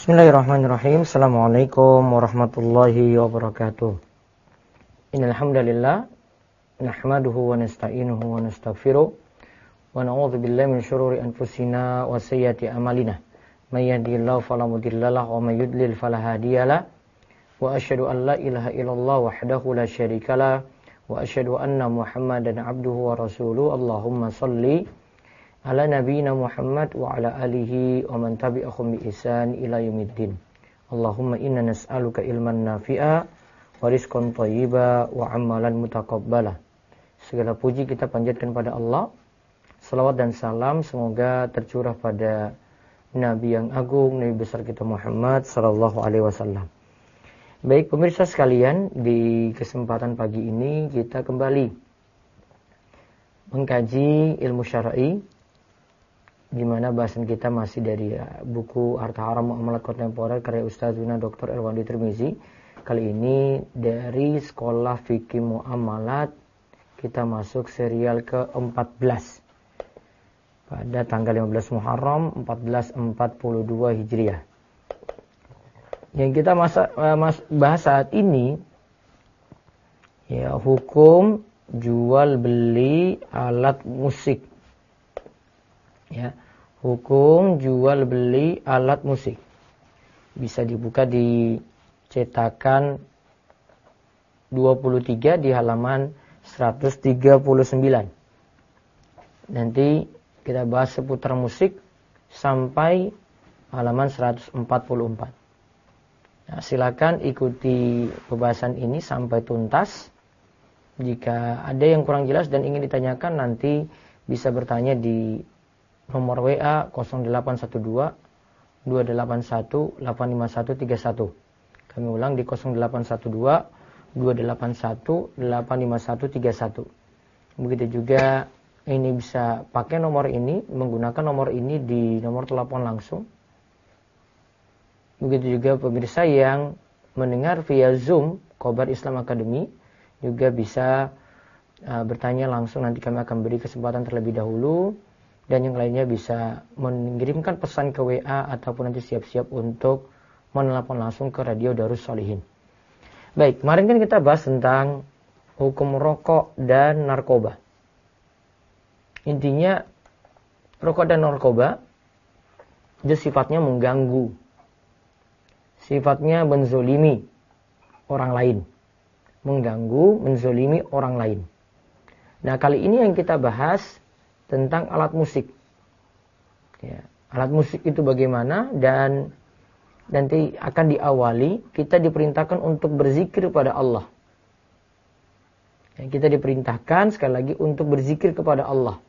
Bismillahirrahmanirrahim. Assalamualaikum warahmatullahi wabarakatuh. Innal hamdalillah nahmaduhu wa nasta'inuhu wa nastaghfiruh wa na'udzu billahi min syururi anfusina wa sayyiati a'malina. May yahdihillahu fala mudhillalah wa may yudlil fala hadiyalah. Wa asyhadu an la ilaha illallah wahdahu la syarikalah wa asyhadu anna Muhammadan abduhu wa rasuluh. Allahumma shalli ala nabiyina Muhammad wa ala alihi wa man tabi'ahum bi ihsan ila yaumiddin. Allahumma inna nas'aluka ilman nafi'a wa rizqan thayyiba wa amalan mutaqabbala. Segala puji kita panjatkan pada Allah. Salawat dan salam semoga tercurah pada Nabi yang agung, Nabi besar kita Muhammad sallallahu alaihi wasallam. Baik pemirsa sekalian, di kesempatan pagi ini kita kembali mengkaji ilmu syar'i, di mana bahasan kita masih dari buku Harta Haram Muamalat Kontemporer karya Ustazuna Dr. Irwandi Tirmizi. Kali ini dari Sekolah Fikih Muamalat kita masuk serial ke-14 pada tanggal 15 Muharram 1442 Hijriah. Yang kita bahas saat ini ya, hukum jual beli alat musik. Ya, hukum jual beli alat musik. Bisa dibuka di cetakan 23 di halaman 139. Nanti kita bahas seputar musik sampai halaman 144. Nah, silakan ikuti pembahasan ini sampai tuntas. Jika ada yang kurang jelas dan ingin ditanyakan, nanti bisa bertanya di nomor WA 0812 281 85131. Kami ulang di 0812 281 85131. Begitu juga ini bisa pakai nomor ini, menggunakan nomor ini di nomor telepon langsung. Begitu juga pemirsa yang mendengar via Zoom Khobar Islam Academy juga bisa bertanya langsung, nanti kami akan beri kesempatan terlebih dahulu. Dan yang lainnya bisa mengirimkan pesan ke WA ataupun nanti siap-siap untuk menelpon langsung ke Radio Darus Sholihin. Baik, kemarin kan kita bahas tentang hukum rokok dan narkoba. Intinya rokok dan narkoba itu sifatnya mengganggu, sifatnya menzolimi orang lain, mengganggu, menzolimi orang lain. Nah, kali ini yang kita bahas tentang alat musik. Ya, alat musik itu bagaimana, dan nanti akan diawali kita diperintahkan untuk berzikir pada Allah. Ya, kita diperintahkan sekali lagi untuk berzikir kepada Allah.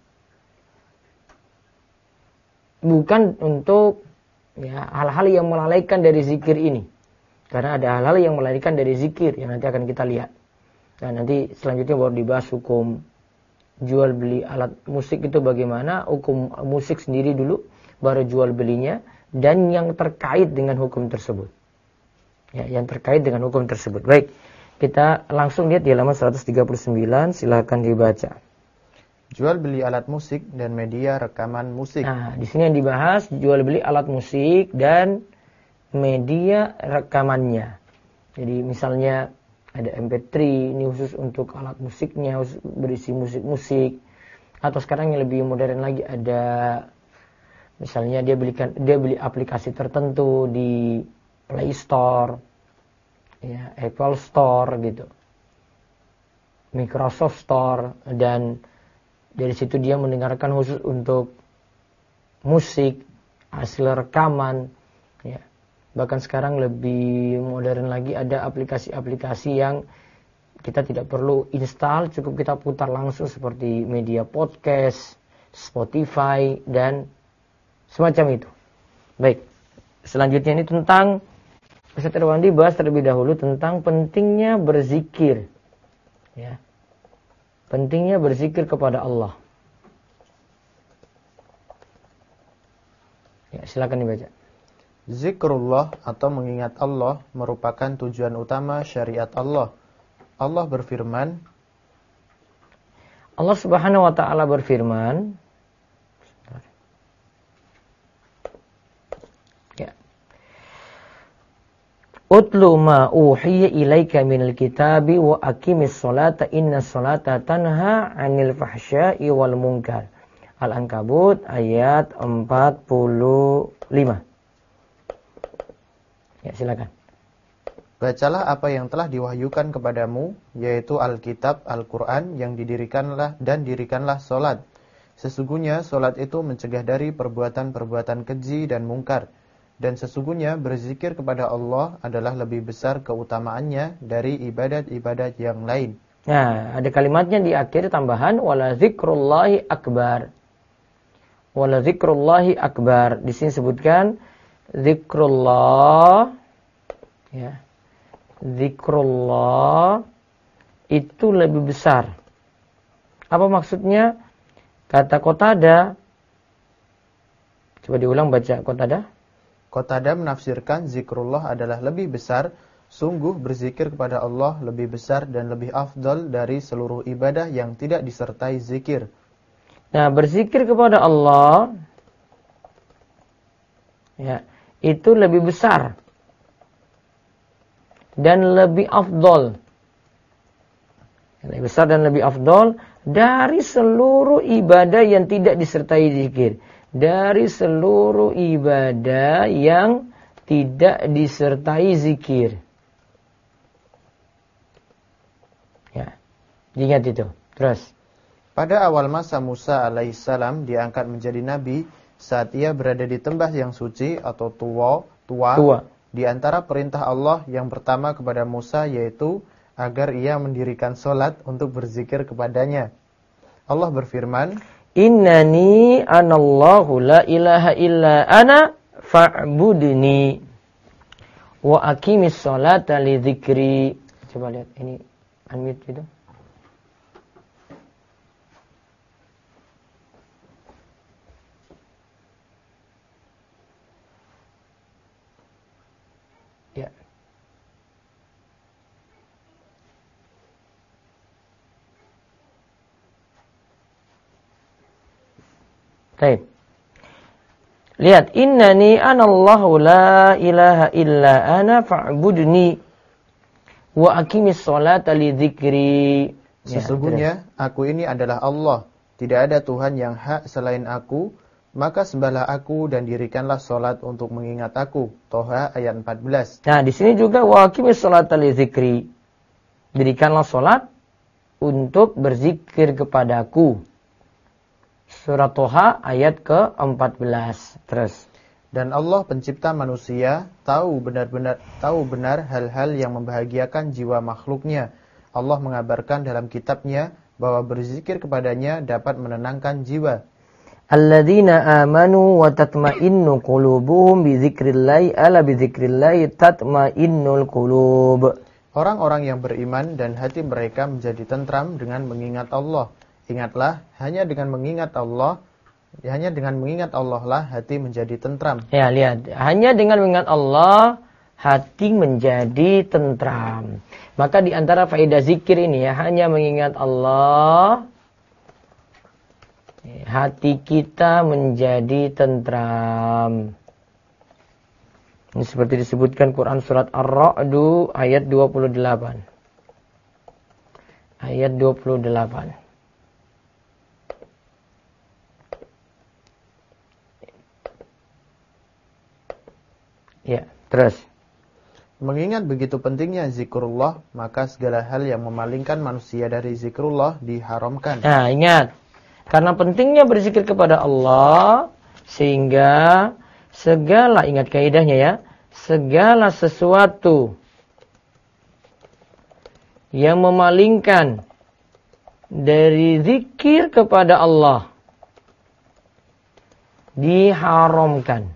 Bukan untuk ya, hal-hal yang melalaikan dari zikir ini. Karena ada hal-hal yang melalaikan dari zikir yang nanti akan kita lihat. Dan nanti selanjutnya baru dibahas hukum jual beli alat musik itu bagaimana, hukum musik sendiri dulu, baru jual belinya, dan yang terkait dengan hukum tersebut. Ya, yang terkait dengan hukum tersebut. Baik, kita langsung lihat di halaman 139, silakan dibaca. Jual beli alat musik dan media rekaman musik. Nah, di sini yang dibahas jual beli alat musik dan media rekamannya. Jadi misalnya ada MP3, ini khusus untuk alat musiknya, khusus berisi musik-musik. Atau sekarang yang lebih modern lagi ada, misalnya dia beli aplikasi tertentu di Play Store, ya, Apple Store gitu, Microsoft Store, dan dari situ dia mendengarkan khusus untuk musik, hasil rekaman, ya. Bahkan sekarang lebih modern lagi, ada aplikasi-aplikasi yang kita tidak perlu install, cukup kita putar langsung seperti media podcast, Spotify, dan semacam itu. Baik, selanjutnya ini tentang Ustaz Irwandi bahas terlebih dahulu tentang pentingnya berzikir. Ya. Pentingnya berzikir kepada Allah. Ya, silakan dibaca. Zikrullah atau mengingat Allah merupakan tujuan utama syariat Allah. Allah berfirman, Allah Subhanahu wa taala berfirman, ya. Utlu ma uhiya ilaika minal kitabi wa aqimis sholata inna sholata tanha 'anil fahsya'i wal munkar. Al-Ankabut ayat 45. Ya, silakan. Bacalah apa yang telah diwahyukan kepadamu, yaitu Alkitab, Al-Quran, yang dirikanlah solat. Sesungguhnya solat itu mencegah dari perbuatan-perbuatan keji dan mungkar. Dan sesungguhnya berzikir kepada Allah adalah lebih besar keutamaannya dari ibadat-ibadat yang lain. Nah, ada kalimatnya di akhir tambahan, wala zikrullahi akbar. Wala zikrullahi akbar. Di sini sebutkan zikrullah, ya. Zikrullah itu lebih besar. Apa maksudnya? Kata Qatadah. Coba diulang, baca Qatadah. Qatadah menafsirkan zikrullah adalah lebih besar. Sungguh berzikir kepada Allah lebih besar dan lebih afdal dari seluruh ibadah yang tidak disertai zikir. Nah, berzikir kepada Allah, ya, itu lebih besar dan lebih afdol. Lebih besar dan lebih afdol dari seluruh ibadah yang tidak disertai zikir. Dari seluruh ibadah yang tidak disertai zikir. Ya, ingat itu. Terus. Pada awal masa Musa alaihissalam diangkat menjadi nabi saat ia berada di tembah yang suci atau tua. Di antara perintah Allah yang pertama kepada Musa yaitu agar ia mendirikan solat untuk berzikir kepadanya. Allah berfirman, Innani anallahu la ilaha illa ana fa'budni wa aqimis sholata li dzikri. Coba lihat ini unmute itu. Ya. Baik. Lihat, innani anallahu la ilaha illa ana fa'budni wa aqimis sholata li dzikri. Sesungguhnya aku ini adalah Allah, tidak ada Tuhan yang hak selain aku, maka sembahlah aku dan dirikanlah salat untuk mengingat aku. Toha ayat 14. Nah, di sini juga wa aqimis sholata li dzikri. Dirikanlah salat untuk berzikir kepadaku. Surat Toha ayat ke-14. Terus. Dan Allah pencipta manusia tahu benar hal-hal yang membahagiakan jiwa makhluknya. Allah mengabarkan dalam kitabnya bahwa berzikir kepadanya dapat menenangkan jiwa. Alladzina amanu wa tatma'innu qulubuhum bi dzikrillah ala bi dzikrillah tatma'innul qulub. Orang-orang yang beriman dan hati mereka menjadi tentram dengan mengingat Allah. Ingatlah, hanya dengan mengingat Allah lah hati menjadi tentram. Ya, lihat. Hanya dengan mengingat Allah, hati menjadi tentram. Maka di antara faedah zikir ini ya, hanya mengingat Allah, hati kita menjadi tentram. Ini seperti disebutkan Quran surat Ar-Ra'd ayat 28. Ayat 28. Ya, terus. Mengingat begitu pentingnya zikrullah, maka segala hal yang memalingkan manusia dari zikrullah diharamkan. Nah, ingat. Karena pentingnya berzikir kepada Allah, sehingga segala, ingat kaidahnya ya, segala sesuatu yang memalingkan dari zikir kepada Allah diharamkan.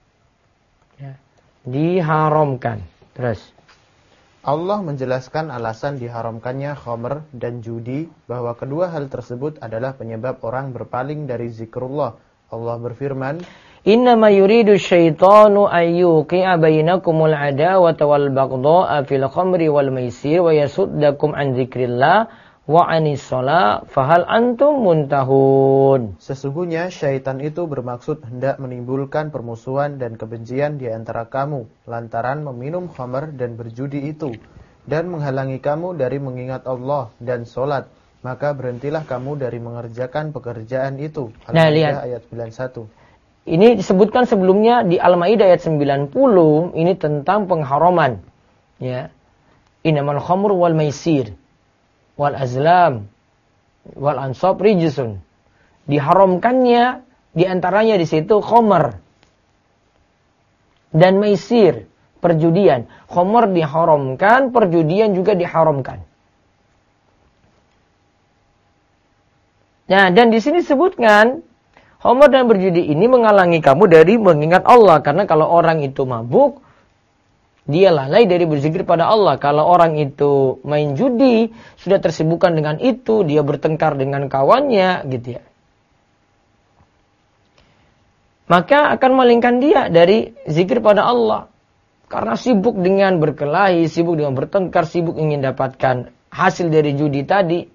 Diharamkan. Terus. Allah menjelaskan alasan diharamkannya khamr dan judi, bahwa kedua hal tersebut adalah penyebab orang berpaling dari zikrullah. Allah berfirman, Innama yuridu syaitanu ayyuqi'a bainakumul adawata wal baghdha'a fil khamri wal maisir wa yasuddakum an dzikrillah wa anis shalah fahal antum muntahun. Sesungguhnya syaitan itu bermaksud hendak menimbulkan permusuhan dan kebencian di antara kamu lantaran meminum khamar dan berjudi itu, dan menghalangi kamu dari mengingat Allah dan sholat. Maka berhentilah kamu dari mengerjakan pekerjaan itu. Al-Maidah ayat 91. Ini disebutkan sebelumnya di Al-Maidah ayat 90, ini tentang pengharaman. Ya. Innamal khamru wal maisir wal azlam wal ansab rijsun. Diharamkannya diantaranya di situ khamar dan maisir, perjudian. Khamar diharamkan, perjudian juga diharamkan. Nah, dan di sini disebutkan khamar dan berjudi ini menghalangi kamu dari mengingat Allah, karena kalau orang itu mabuk, dia lalai dari berzikir pada Allah. Kalau orang itu main judi, sudah tersibukkan dengan itu, dia bertengkar dengan kawannya, gitu ya. Maka akan malingkan dia dari zikir pada Allah. Karena sibuk dengan berkelahi, sibuk dengan bertengkar, sibuk ingin dapatkan hasil dari judi tadi.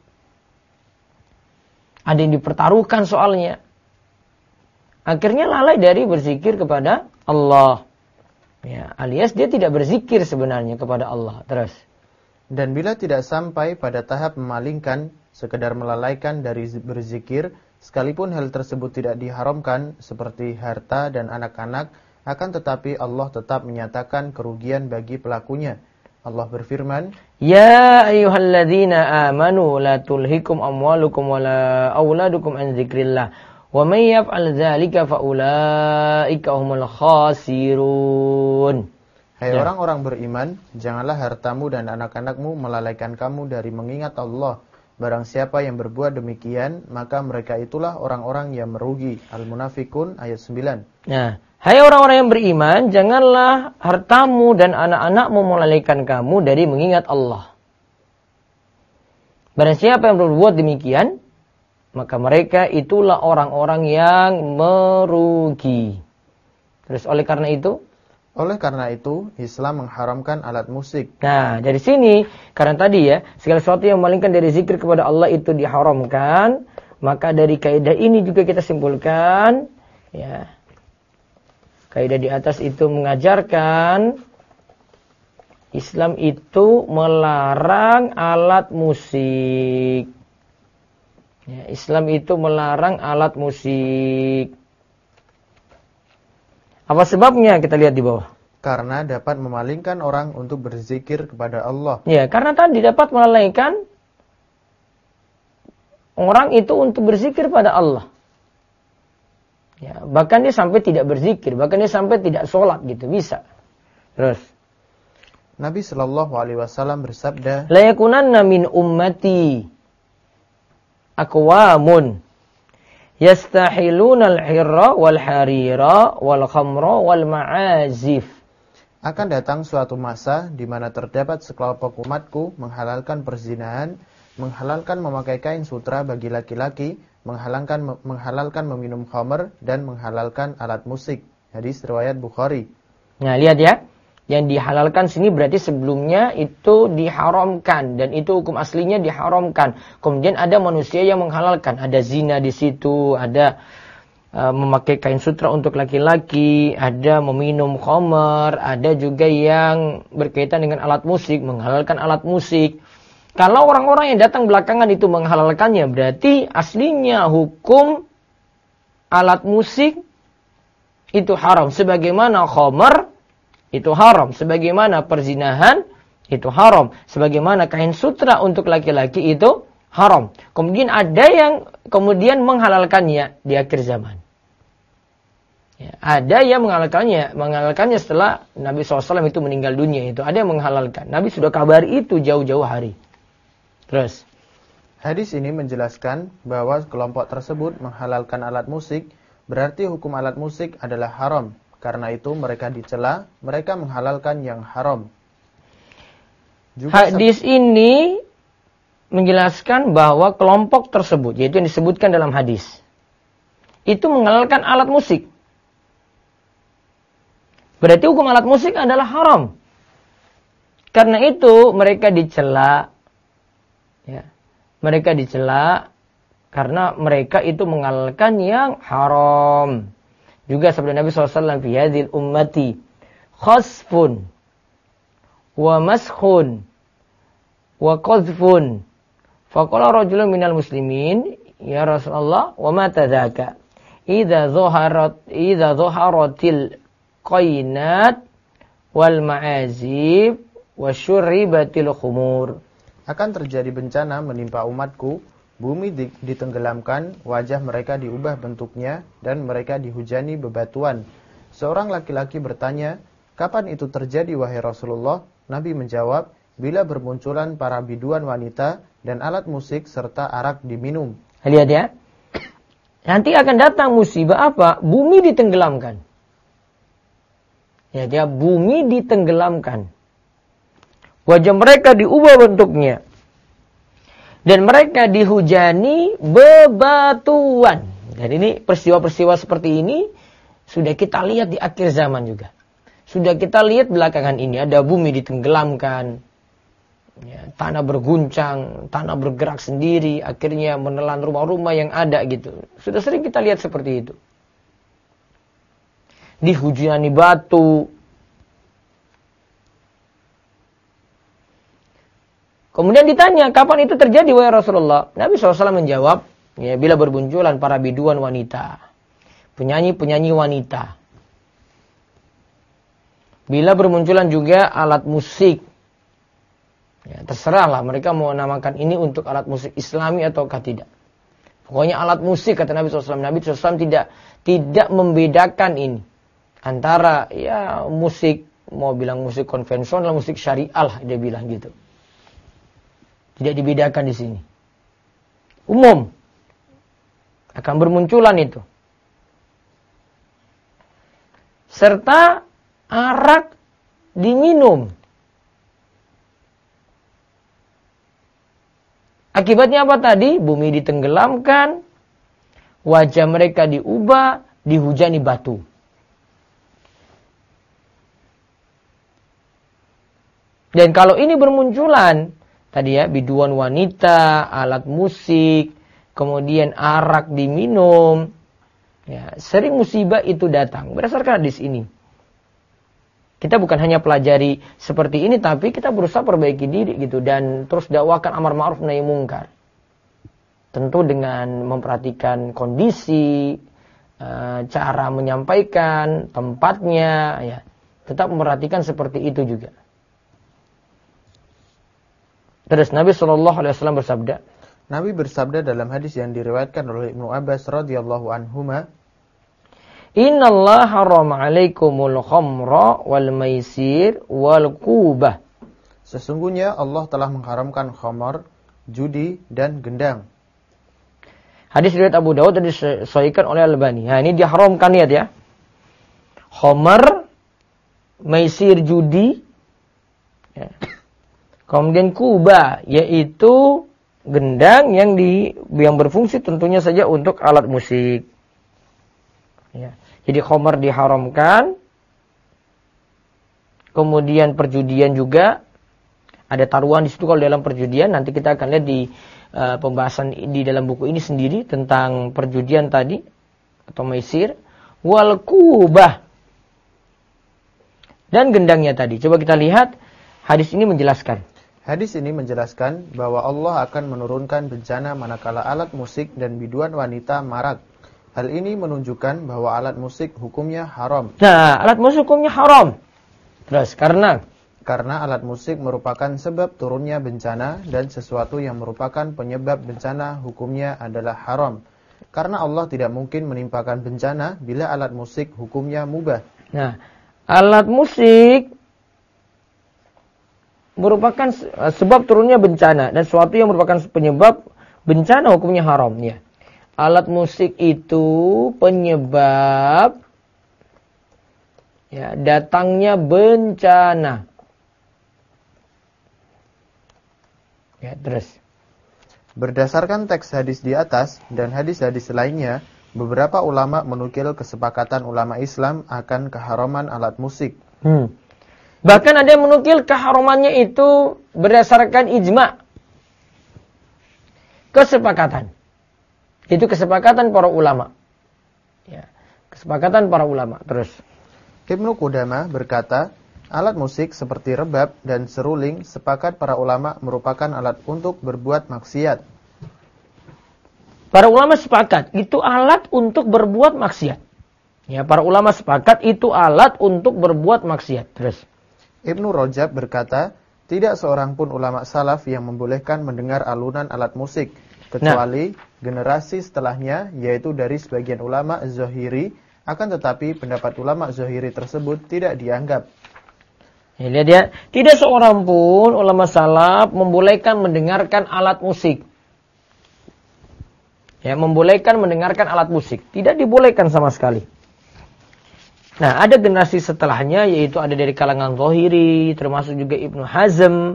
Ada yang dipertaruhkan soalnya. Akhirnya lalai dari berzikir kepada Allah. Ya, alias dia tidak berzikir sebenarnya kepada Allah. Terus. Dan bila tidak sampai pada tahap memalingkan, sekedar melalaikan dari berzikir, sekalipun hal tersebut tidak diharamkan, seperti harta dan anak-anak, akan tetapi Allah tetap menyatakan kerugian bagi pelakunya. Allah berfirman, Ya ayyuhalladzina amanu la tulhikum amwalukum wala auladukum an zikrillah. Wa may yaf'al dzalika fa ulaika humul khasirun. Hai orang-orang beriman, janganlah hartamu dan anak-anakmu melalaikan kamu dari mengingat Allah. Barang siapa yang berbuat demikian, maka mereka itulah orang-orang yang merugi. Al-Munafikun ayat 9. Nah, hai orang-orang yang beriman, janganlah hartamu dan anak-anakmu melalaikan kamu dari mengingat Allah. Barang siapa yang berbuat demikian, maka mereka itulah orang-orang yang merugi. Terus oleh karena itu, Islam mengharamkan alat musik. Nah, dari sini, karena tadi ya, segala sesuatu yang memalingkan dari zikir kepada Allah itu diharamkan, maka dari kaidah ini juga kita simpulkan, ya, kaidah di atas itu mengajarkan Islam itu melarang alat musik. Ya, Islam itu melarang alat musik. Apa sebabnya? Kita lihat di bawah. Karena dapat memalingkan orang untuk berzikir kepada Allah. Ya, karena tadi dapat melalaikan orang itu untuk berzikir pada Allah. Ya, bahkan dia sampai tidak berzikir, bahkan dia sampai tidak sholat gitu, bisa. Terus Nabi Shallallahu Alaihi Wasallam bersabda, La yakunanna min ummati aqwamun yastahiluna al-hirra wal harira wal khamra wal ma'azif. Akan datang suatu masa di mana terdapat sekelompok umatku menghalalkan perzinahan, menghalalkan memakai kain sutra bagi laki-laki, menghalalkan meminum khamr, dan menghalalkan alat musik. Hadis riwayat Bukhari. Nah, lihat ya. Yang dihalalkan sini berarti sebelumnya itu diharamkan, dan itu hukum aslinya diharamkan. Kemudian ada manusia yang menghalalkan, ada zina di situ, ada memakai kain sutra untuk laki-laki, ada meminum khamar, ada juga yang berkaitan dengan alat musik, menghalalkan alat musik. Kalau orang-orang yang datang belakangan itu menghalalkannya, berarti aslinya hukum alat musik itu haram, sebagaimana khamar itu haram, sebagaimana perzinahan itu haram, sebagaimana kain sutra untuk laki-laki itu haram. Kemudian ada yang kemudian menghalalkannya di akhir zaman. Ya, ada yang menghalalkannya setelah Nabi SAW itu meninggal dunia. Itu ada yang menghalalkan. Nabi sudah kabari itu jauh-jauh hari. Terus hadis ini menjelaskan bahwa kelompok tersebut menghalalkan alat musik, berarti hukum alat musik adalah haram. Karena itu mereka dicela, mereka menghalalkan yang haram. Hadis ini menjelaskan bahwa kelompok tersebut, yaitu yang disebutkan dalam hadis, itu menghalalkan alat musik. Berarti hukum alat musik adalah haram. Karena itu mereka dicela, ya, mereka dicela karena mereka itu menghalalkan yang haram. Juga sabda Nabi SAW, fi hadhil ummati khasfun wa maskhun wa qadhfun. Faqala rajulun minal muslimin, ya Rasulullah, wa ma tadzaka? Idza dhaharatil qainat wal ma'azib wa syurribatil khumur. Akan terjadi bencana menimpa umatku, bumi ditenggelamkan, wajah mereka diubah bentuknya, dan mereka dihujani bebatuan. Seorang laki-laki bertanya, kapan itu terjadi wahai Rasulullah? Nabi menjawab, bila bermunculan para biduan wanita dan alat musik serta arak diminum. Lihat ya. Nanti akan datang musibah apa? Bumi ditenggelamkan. Ya, dia bumi ditenggelamkan. Wajah mereka diubah bentuknya. Dan mereka dihujani bebatuan. Dan ini peristiwa-peristiwa seperti ini sudah kita lihat di akhir zaman juga. Sudah kita lihat belakangan ini. Ada bumi ditenggelamkan. Ya, tanah berguncang, tanah bergerak sendiri, akhirnya menelan rumah-rumah yang ada gitu. Sudah sering kita lihat seperti itu. Dihujani batu. Kemudian ditanya, kapan itu terjadi wahai Rasulullah? Nabi SAW menjawab, ya, bila berbunculan para biduan wanita, penyanyi-penyanyi wanita. Bila bermunculan juga alat musik. Ya, terserahlah mereka mau namakan ini untuk alat musik Islami ataukah tidak. Pokoknya alat musik, kata Nabi SAW. Nabi SAW tidak membedakan ini antara ya musik, mau bilang musik konvensional, musik syariah, dia bilang gitu. Tidak dibedakan di sini. Umum akan bermunculan itu. Serta arak diminum. Akibatnya apa tadi? Bumi ditenggelamkan, wajah mereka diubah, dihujani batu. Dan kalau ini bermunculan, tadi ya, biduan wanita, alat musik, kemudian arak diminum, ya, sering musibah itu datang. Berdasarkan hadis ini. Kita bukan hanya pelajari seperti ini, tapi kita berusaha perbaiki diri gitu. Dan terus dakwakan amar ma'ruf nahi mungkar. Tentu dengan memperhatikan kondisi, cara menyampaikan, tempatnya, ya. Tetap memperhatikan seperti itu juga. Terus Nabi SAW bersabda. Nabi bersabda dalam hadis yang diriwayatkan oleh Ibnu Abbas radhiyallahu anhuma, Innallaha harrama 'alaikumul khamra wal maisir wal qubah. Sesungguhnya Allah telah mengharamkan khamar, judi dan gendang. Hadis riwayat Abu Dawud dan disahihkan oleh Al-Albani. Nah, ini diharamkan, lihat ya. Khamar, maisir, judi, ya. Kemudian qubah, yaitu gendang yang berfungsi tentunya saja untuk alat musik. Ya. Jadi khamar diharamkan. Kemudian perjudian juga. Ada taruhan di situ kalau dalam perjudian. Nanti kita akan lihat di pembahasan di dalam buku ini sendiri tentang perjudian tadi atau maisir. Wal qubah. Dan gendangnya tadi. Coba kita lihat hadis ini menjelaskan. Hadis ini menjelaskan bahwa Allah akan menurunkan bencana manakala alat musik dan biduan wanita marak. Hal ini menunjukkan bahwa alat musik hukumnya haram. Nah, alat musik hukumnya haram. Terus, karena alat musik merupakan sebab turunnya bencana dan sesuatu yang merupakan penyebab bencana hukumnya adalah haram. Karena Allah tidak mungkin menimpakan bencana bila alat musik hukumnya mubah. Nah, alat musik merupakan sebab turunnya bencana dan sesuatu yang merupakan penyebab bencana hukumnya haram, ya. Alat musik itu penyebab ya datangnya bencana. Ya, terus. Berdasarkan teks hadis di atas dan hadis-hadis lainnya, beberapa ulama menukil kesepakatan ulama Islam akan keharaman alat musik. Bahkan ada yang menukil keharamannya itu berdasarkan ijma'. kesepakatan. Itu kesepakatan para ulama. Ya, kesepakatan para ulama. Terus Ibnu Qudamah berkata, alat musik seperti rebab dan seruling sepakat para ulama merupakan alat untuk berbuat maksiat. Para ulama sepakat itu alat untuk berbuat maksiat. Ya, para ulama sepakat itu alat untuk berbuat maksiat. Terus Ibnu Rajab berkata, tidak seorang pun ulama salaf yang membolehkan mendengar alunan alat musik, kecuali generasi setelahnya, yaitu dari sebagian ulama Zahiri, akan tetapi pendapat ulama Zahiri tersebut tidak dianggap. Ya, lihat ya, tidak seorang pun ulama salaf membolehkan mendengarkan alat musik. Ya, membolehkan mendengarkan alat musik. Tidak dibolehkan sama sekali. Nah, ada generasi setelahnya, yaitu ada dari kalangan Zahiri, termasuk juga Ibnu Hazm.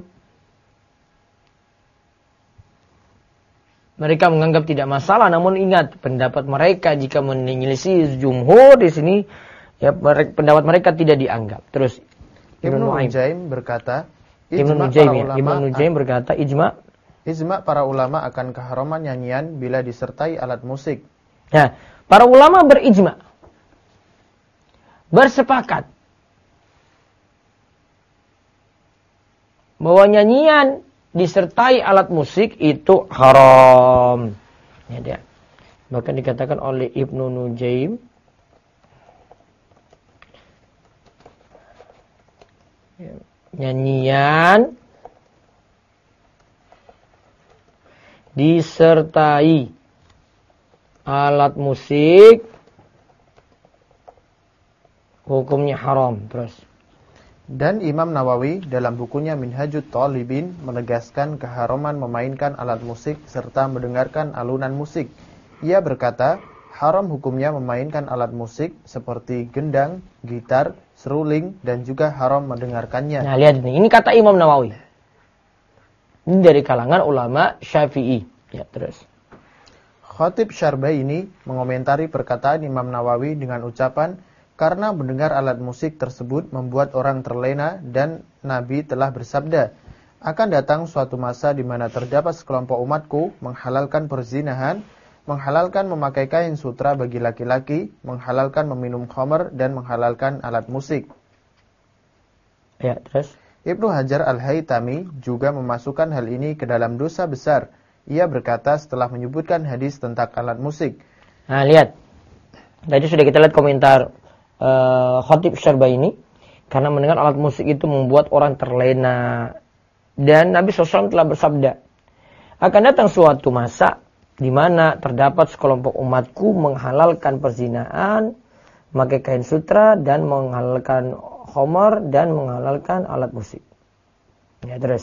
Mereka menganggap tidak masalah, namun ingat, pendapat mereka jika menyelisih jumhur di sini, ya pendapat mereka tidak dianggap. Terus Ibnu Nujaim berkata, Ibnu Nujaim berkata, ijma para ulama akan keharaman nyanyian bila disertai alat musik. Nah, para ulama berijma, bersepakat bahwa nyanyian disertai alat musik itu haram. Ya, dia. Bahkan dikatakan oleh Ibnu Nujaim, nyanyian disertai alat musik hukumnya haram. Terus dan Imam Nawawi dalam bukunya Minhajut Thalibin menegaskan keharaman memainkan alat musik serta mendengarkan alunan musik. Ia berkata, haram hukumnya memainkan alat musik seperti gendang, gitar, seruling, dan juga haram mendengarkannya. Nah, lihat ini kata Imam Nawawi. Ini dari kalangan ulama Syafi'i. Ya, terus Khatib Syarbaini mengomentari perkataan Imam Nawawi dengan ucapan, karena mendengar alat musik tersebut membuat orang terlena dan Nabi telah bersabda, akan datang suatu masa di mana terdapat sekelompok umatku menghalalkan perzinahan, menghalalkan memakai kain sutra bagi laki-laki, menghalalkan meminum khamr, dan menghalalkan alat musik. Ya, terus Ibnu Hajar Al-Haytami juga memasukkan hal ini ke dalam dosa besar. Ia berkata setelah menyebutkan hadis tentang alat musik. Nah, lihat. Tadi sudah kita lihat komentar Khatib Syarbaini, karena mendengar alat musik itu membuat orang terlena. Dan Nabi SAW telah bersabda, akan datang suatu masa di mana terdapat sekelompok umatku menghalalkan perzinahan, memakai kain sutra, dan menghalalkan khamar, dan menghalalkan alat musik. Ya, terus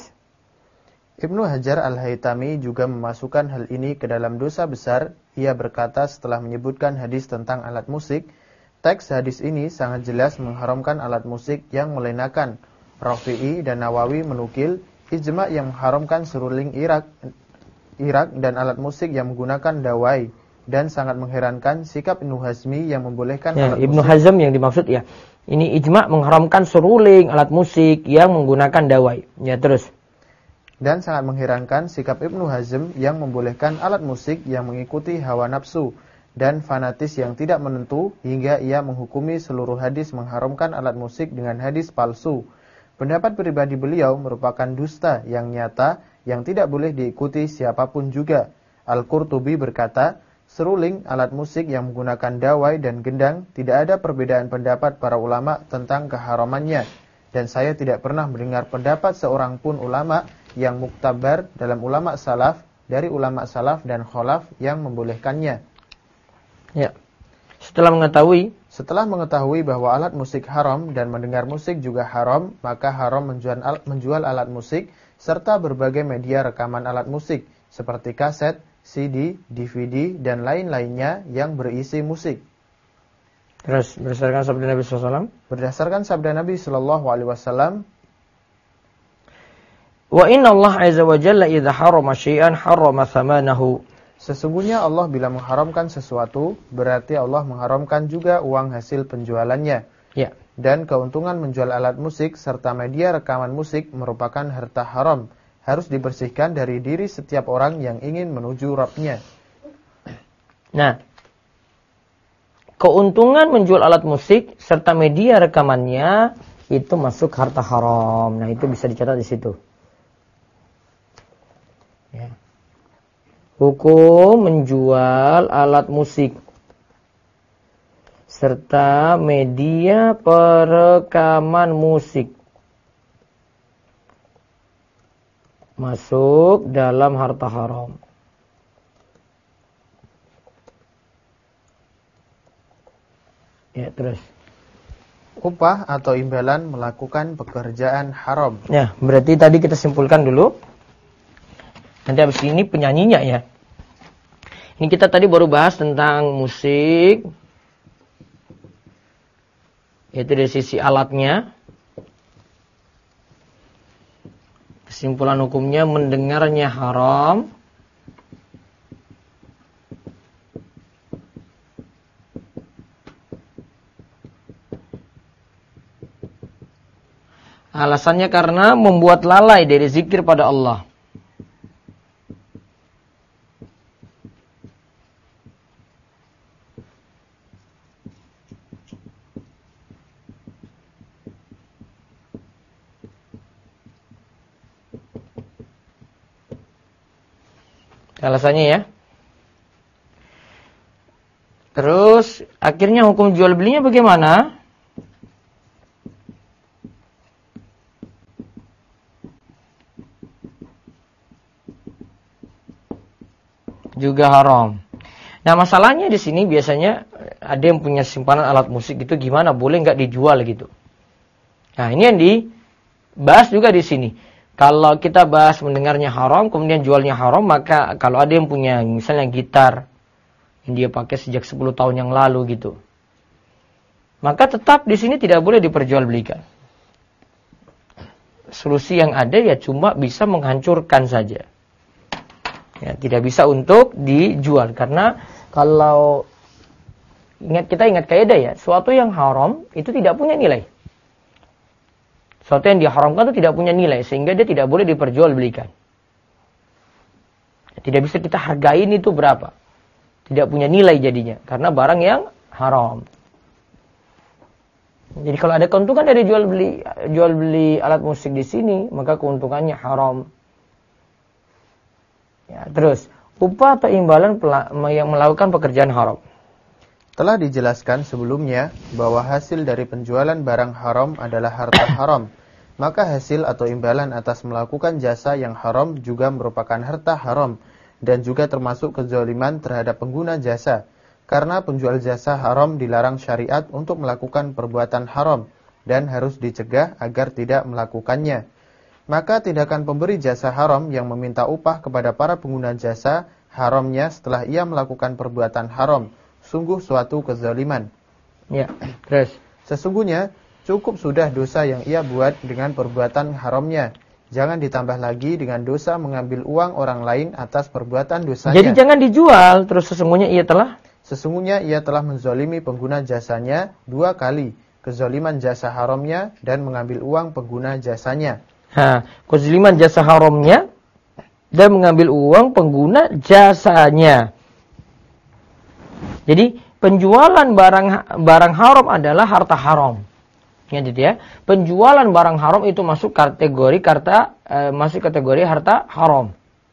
Ibnu Hajar Al-Haytami juga memasukkan hal ini ke dalam dosa besar. Ia berkata setelah menyebutkan hadis tentang alat musik, teks hadis ini sangat jelas mengharamkan alat musik yang melenakan. Rafi'i dan Nawawi menukil ijma yang mengharamkan seruling Irak dan alat musik yang menggunakan dawai, dan sangat mengherankan sikap Ibnu Hazmi yang membolehkan alat Ibnu musik. Hazm yang dimaksud ya. Ini ijma mengharamkan seruling, alat musik yang menggunakan dawai. Ya, terus Dan sangat mengherankan sikap Ibnu Hazm yang membolehkan alat musik yang mengikuti hawa nafsu dan fanatis yang tidak menentu, hingga ia menghukumi seluruh hadis mengharamkan alat musik dengan hadis palsu. Pendapat pribadi beliau merupakan dusta yang nyata yang tidak boleh diikuti siapapun juga. Al-Qurtubi berkata, seruling, alat musik yang menggunakan dawai dan gendang, tidak ada perbedaan pendapat para ulama tentang keharamannya. Dan saya tidak pernah mendengar pendapat seorang pun ulama yang muktabar dalam ulama salaf, dari ulama salaf dan kholaf yang membolehkannya. ya. Setelah mengetahui bahwa alat musik haram dan mendengar musik juga haram, maka haram menjual alat musik serta berbagai media rekaman alat musik seperti kaset, CD, DVD, dan lain-lainnya yang berisi musik. Terus berdasarkan sabda Nabi SAW. Berdasarkan sabda Nabi SAW, Wa inna Allah azza wa jalla idza harama syai'an harrama thamanahu. sesungguhnya Allah bila mengharamkan sesuatu, berarti Allah mengharamkan juga uang hasil penjualannya. Ya. Dan keuntungan menjual alat musik serta media rekaman musik merupakan harta haram. harus dibersihkan dari diri setiap orang yang ingin menuju Rabb-nya. Nah, keuntungan menjual alat musik serta media rekamannya itu masuk harta haram. Nah, itu bisa dicatat di situ. Ya. Hukum menjual alat musik serta media perekaman musik masuk dalam harta haram. Ya, terus. Upah atau imbalan melakukan pekerjaan haram. Ya, berarti tadi kita simpulkan dulu. Nanti habis ini penyanyinya ya. Ini kita tadi baru bahas tentang musik. Yaitu dari sisi alatnya. Kesimpulan hukumnya mendengarnya haram. Alasannya karena membuat lalai dari zikir pada Allah. Alasannya ya. Terus akhirnya hukum jual belinya bagaimana? Juga haram. Nah, masalahnya di sini biasanya ada yang punya simpanan alat musik gitu, gimana boleh nggak dijual gitu. Nah, ini yang dibahas juga di sini. Kalau kita bahas mendengarnya haram, kemudian jualnya haram, maka kalau ada yang punya misalnya gitar yang dia pakai sejak 10 tahun yang lalu gitu, maka tetap di sini tidak boleh diperjualbelikan. Solusi yang ada ya cuma bisa menghancurkan saja. Ya, tidak bisa untuk dijual karena kalau kita ingat kaidah ya, suatu yang haram itu tidak punya nilai. Suatu yang diharamkan itu tidak punya nilai sehingga dia tidak boleh diperjualbelikan. Tidak bisa kita hargain itu berapa. Tidak punya nilai jadinya karena barang yang haram. Jadi kalau ada keuntungan dari jual beli alat musik di sini, maka keuntungannya haram. Ya, terus upah atau imbalan yang melakukan pekerjaan haram. Telah dijelaskan sebelumnya bahwa hasil dari penjualan barang haram adalah harta haram. Maka hasil atau imbalan atas melakukan jasa yang haram juga merupakan harta haram dan juga termasuk kezaliman terhadap pengguna jasa. Karena penjual jasa haram dilarang syariat untuk melakukan perbuatan haram dan harus dicegah agar tidak melakukannya. Maka tindakan pemberi jasa haram yang meminta upah kepada para pengguna jasa haramnya setelah ia melakukan perbuatan haram sungguh suatu kezaliman. Ya, terus. Sesungguhnya cukup sudah dosa yang ia buat dengan perbuatan haramnya. Jangan ditambah lagi dengan dosa mengambil uang orang lain atas perbuatan dosanya. Jadi jangan dijual. Terus sesungguhnya ia telah menzalimi pengguna jasanya 2 kali. Kezaliman jasa haramnya dan mengambil uang pengguna jasanya. Kezaliman jasa haramnya dan mengambil uang pengguna jasanya. Jadi penjualan barang haram adalah harta haram. Ingat ya, penjualan barang haram itu masuk kategori harta haram.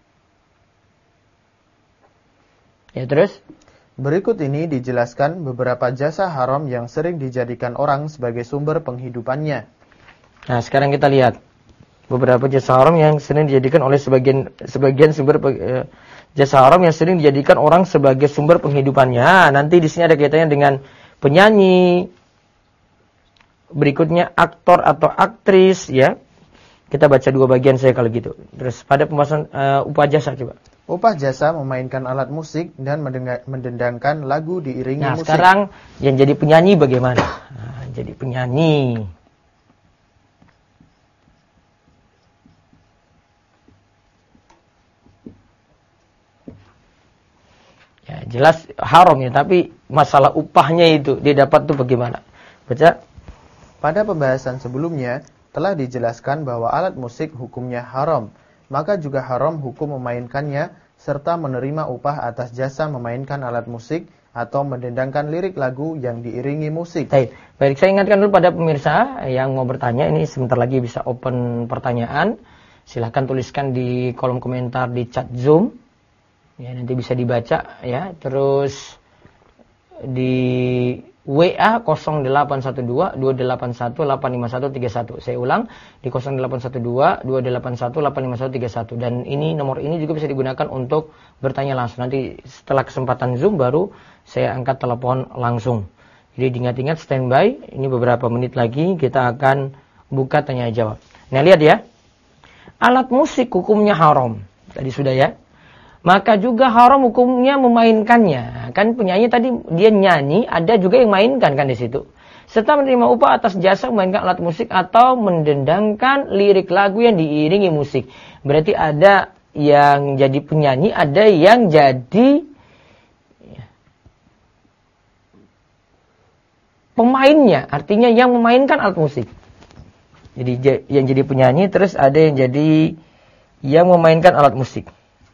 Ya, terus berikut ini dijelaskan beberapa jasa haram yang sering dijadikan orang sebagai sumber penghidupannya. Nah, sekarang kita lihat beberapa jasa haram yang sering dijadikan oleh sebagian sumber jasa haram yang sering dijadikan orang sebagai sumber penghidupannya. Nanti di sini ada kaitannya dengan penyanyi. Berikutnya aktor atau aktris ya. Kita baca 2 bagian saya kalau gitu. Terus pada pembahasan upah jasa coba. Upah jasa memainkan alat musik dan mendendangkan lagu diiringi musik. Nah, sekarang yang jadi penyanyi bagaimana? Nah, jadi penyanyi. Ya, jelas haram ya, tapi masalah upahnya itu dia dapat tuh bagaimana? Baca. Pada pembahasan sebelumnya telah dijelaskan bahwa alat musik hukumnya haram. maka juga haram hukum memainkannya serta menerima upah atas jasa memainkan alat musik atau mendendangkan lirik lagu yang diiringi musik. Baik, saya ingatkan dulu pada pemirsa yang mau bertanya, ini sebentar lagi bisa open pertanyaan. Silahkan tuliskan di kolom komentar di chat Zoom. Ya, nanti bisa dibaca ya. Terus di WA 0812-281-851-31. Saya ulang, di 0812-281-851-31. Dan nomor ini juga bisa digunakan untuk bertanya langsung. Nanti setelah kesempatan Zoom baru saya angkat telepon langsung. Jadi diingat-ingat, standby. Ini beberapa menit lagi kita akan buka tanya jawab. Nah, lihat ya. Alat musik hukumnya haram. Tadi sudah ya. Maka juga haram hukumnya memainkannya. Kan penyanyi tadi dia nyanyi, ada juga yang mainkan kan di situ. Serta menerima upah atas jasa memainkan alat musik atau mendendangkan lirik lagu yang diiringi musik. Berarti ada yang jadi penyanyi, ada yang jadi pemainnya. Artinya yang memainkan alat musik. Jadi yang jadi penyanyi, terus ada yang jadi yang memainkan alat musik.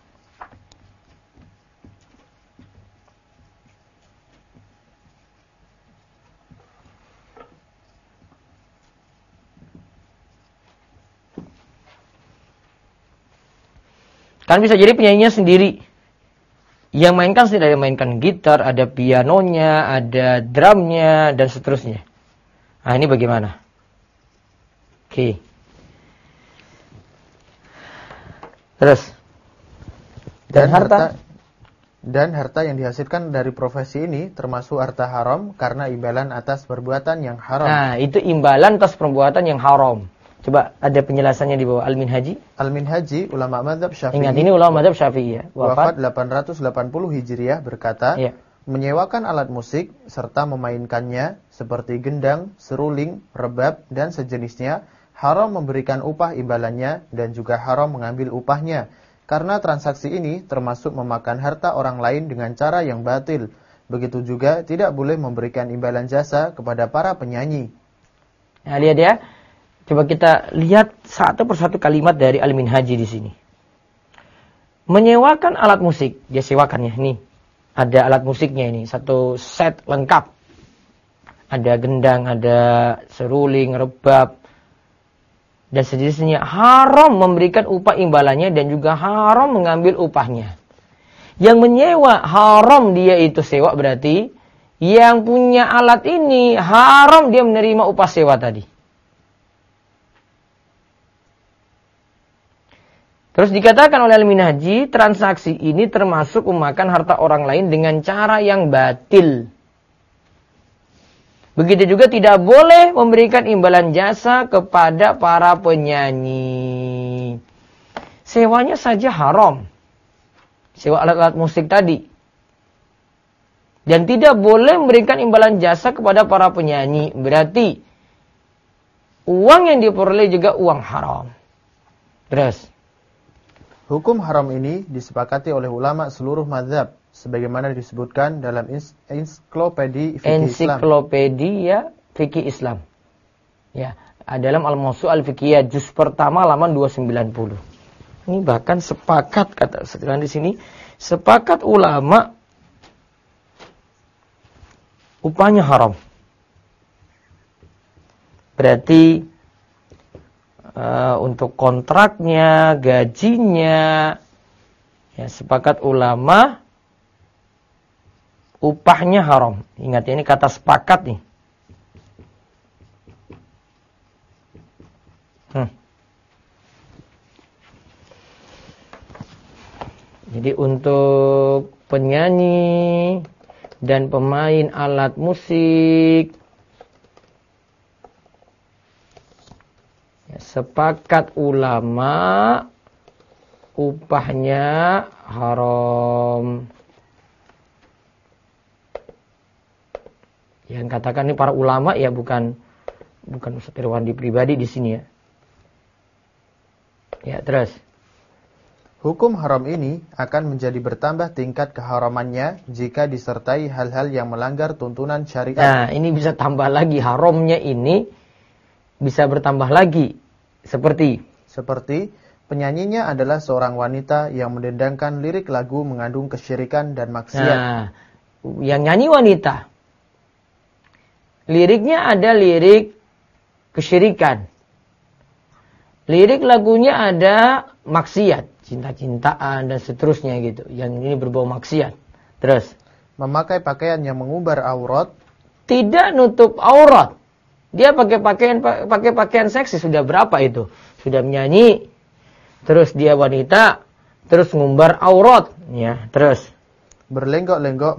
Kan bisa jadi penyanyinya sendiri. Yang mainkan tidak ada mainkan gitar, ada pianonya, ada drumnya, dan seterusnya. Nah, ini bagaimana? Oke. Terus. Dan harta yang dihasilkan dari profesi ini termasuk harta haram karena imbalan atas perbuatan yang haram. Nah, itu imbalan atas perbuatan yang haram. Coba ada penjelasannya di bawah Al-Minhaji. Al-Minhaji, ulama mazhab Syafi'i. Ingat, ini ulama mazhab Syafi'i ya. Wafat 880 Hijriah berkata, ya, menyewakan alat musik serta memainkannya seperti gendang, seruling, rebab, dan sejenisnya, haram memberikan upah imbalannya dan juga haram mengambil upahnya. Karena transaksi ini termasuk memakan harta orang lain dengan cara yang batil. Begitu juga tidak boleh memberikan imbalan jasa kepada para penyanyi. Nah, lihat ya. Coba kita lihat satu persatu kalimat dari Al-Minhaji di sini. Menyewakan alat musik, dia sewakan ya. Nih, ada alat musiknya ini, satu set lengkap. Ada gendang, ada seruling, rebab, dan sejenisnya. Haram memberikan upah imbalannya dan juga haram mengambil upahnya. Yang menyewa haram dia itu sewa berarti yang punya alat ini haram dia menerima upah sewa tadi. Terus dikatakan oleh Al-Minhaji, transaksi ini termasuk memakan harta orang lain dengan cara yang batil. Begitu juga tidak boleh memberikan imbalan jasa kepada para penyanyi. Sewanya saja haram. Sewa alat-alat musik tadi. Dan tidak boleh memberikan imbalan jasa kepada para penyanyi. Berarti uang yang diperoleh juga uang haram. Terus. Hukum haram ini disepakati oleh ulama seluruh mazhab sebagaimana disebutkan dalam Ensiklopedia Fikih Islam. Ya, dalam Al-Mawsu' Al-Fiqhiyah juz pertama halaman 290. Ini bahkan sepakat kata sekarang di sini, sepakat ulama upahnya haram. Berarti untuk kontraknya, gajinya, ya sepakat ulama upahnya haram. Ingat ya, ini kata sepakat nih. Jadi untuk penyanyi dan pemain alat musik, sepakat ulama upahnya haram. Yang katakan ini para ulama ya, bukan Ustaz Irwandi pribadi di sini ya. Ya, terus. Hukum haram ini akan menjadi bertambah tingkat keharamannya jika disertai hal-hal yang melanggar tuntunan syariat. Nah, ini bisa tambah lagi, haramnya ini bisa bertambah lagi. Seperti Penyanyinya adalah seorang wanita yang mendendangkan lirik lagu mengandung kesyirikan dan maksiat. Nah, yang nyanyi wanita. Liriknya ada lirik kesyirikan. Lirik lagunya ada maksiat, cinta-cintaan dan seterusnya gitu. Yang ini berbau maksiat. Terus, memakai pakaian yang mengumbar aurat. Tidak nutup aurat. Dia pakai pakaian seksi, sudah berapa itu? Sudah menyanyi. Terus dia wanita, terus ngumbar aurat, ya. Terus berlenggak-lenggok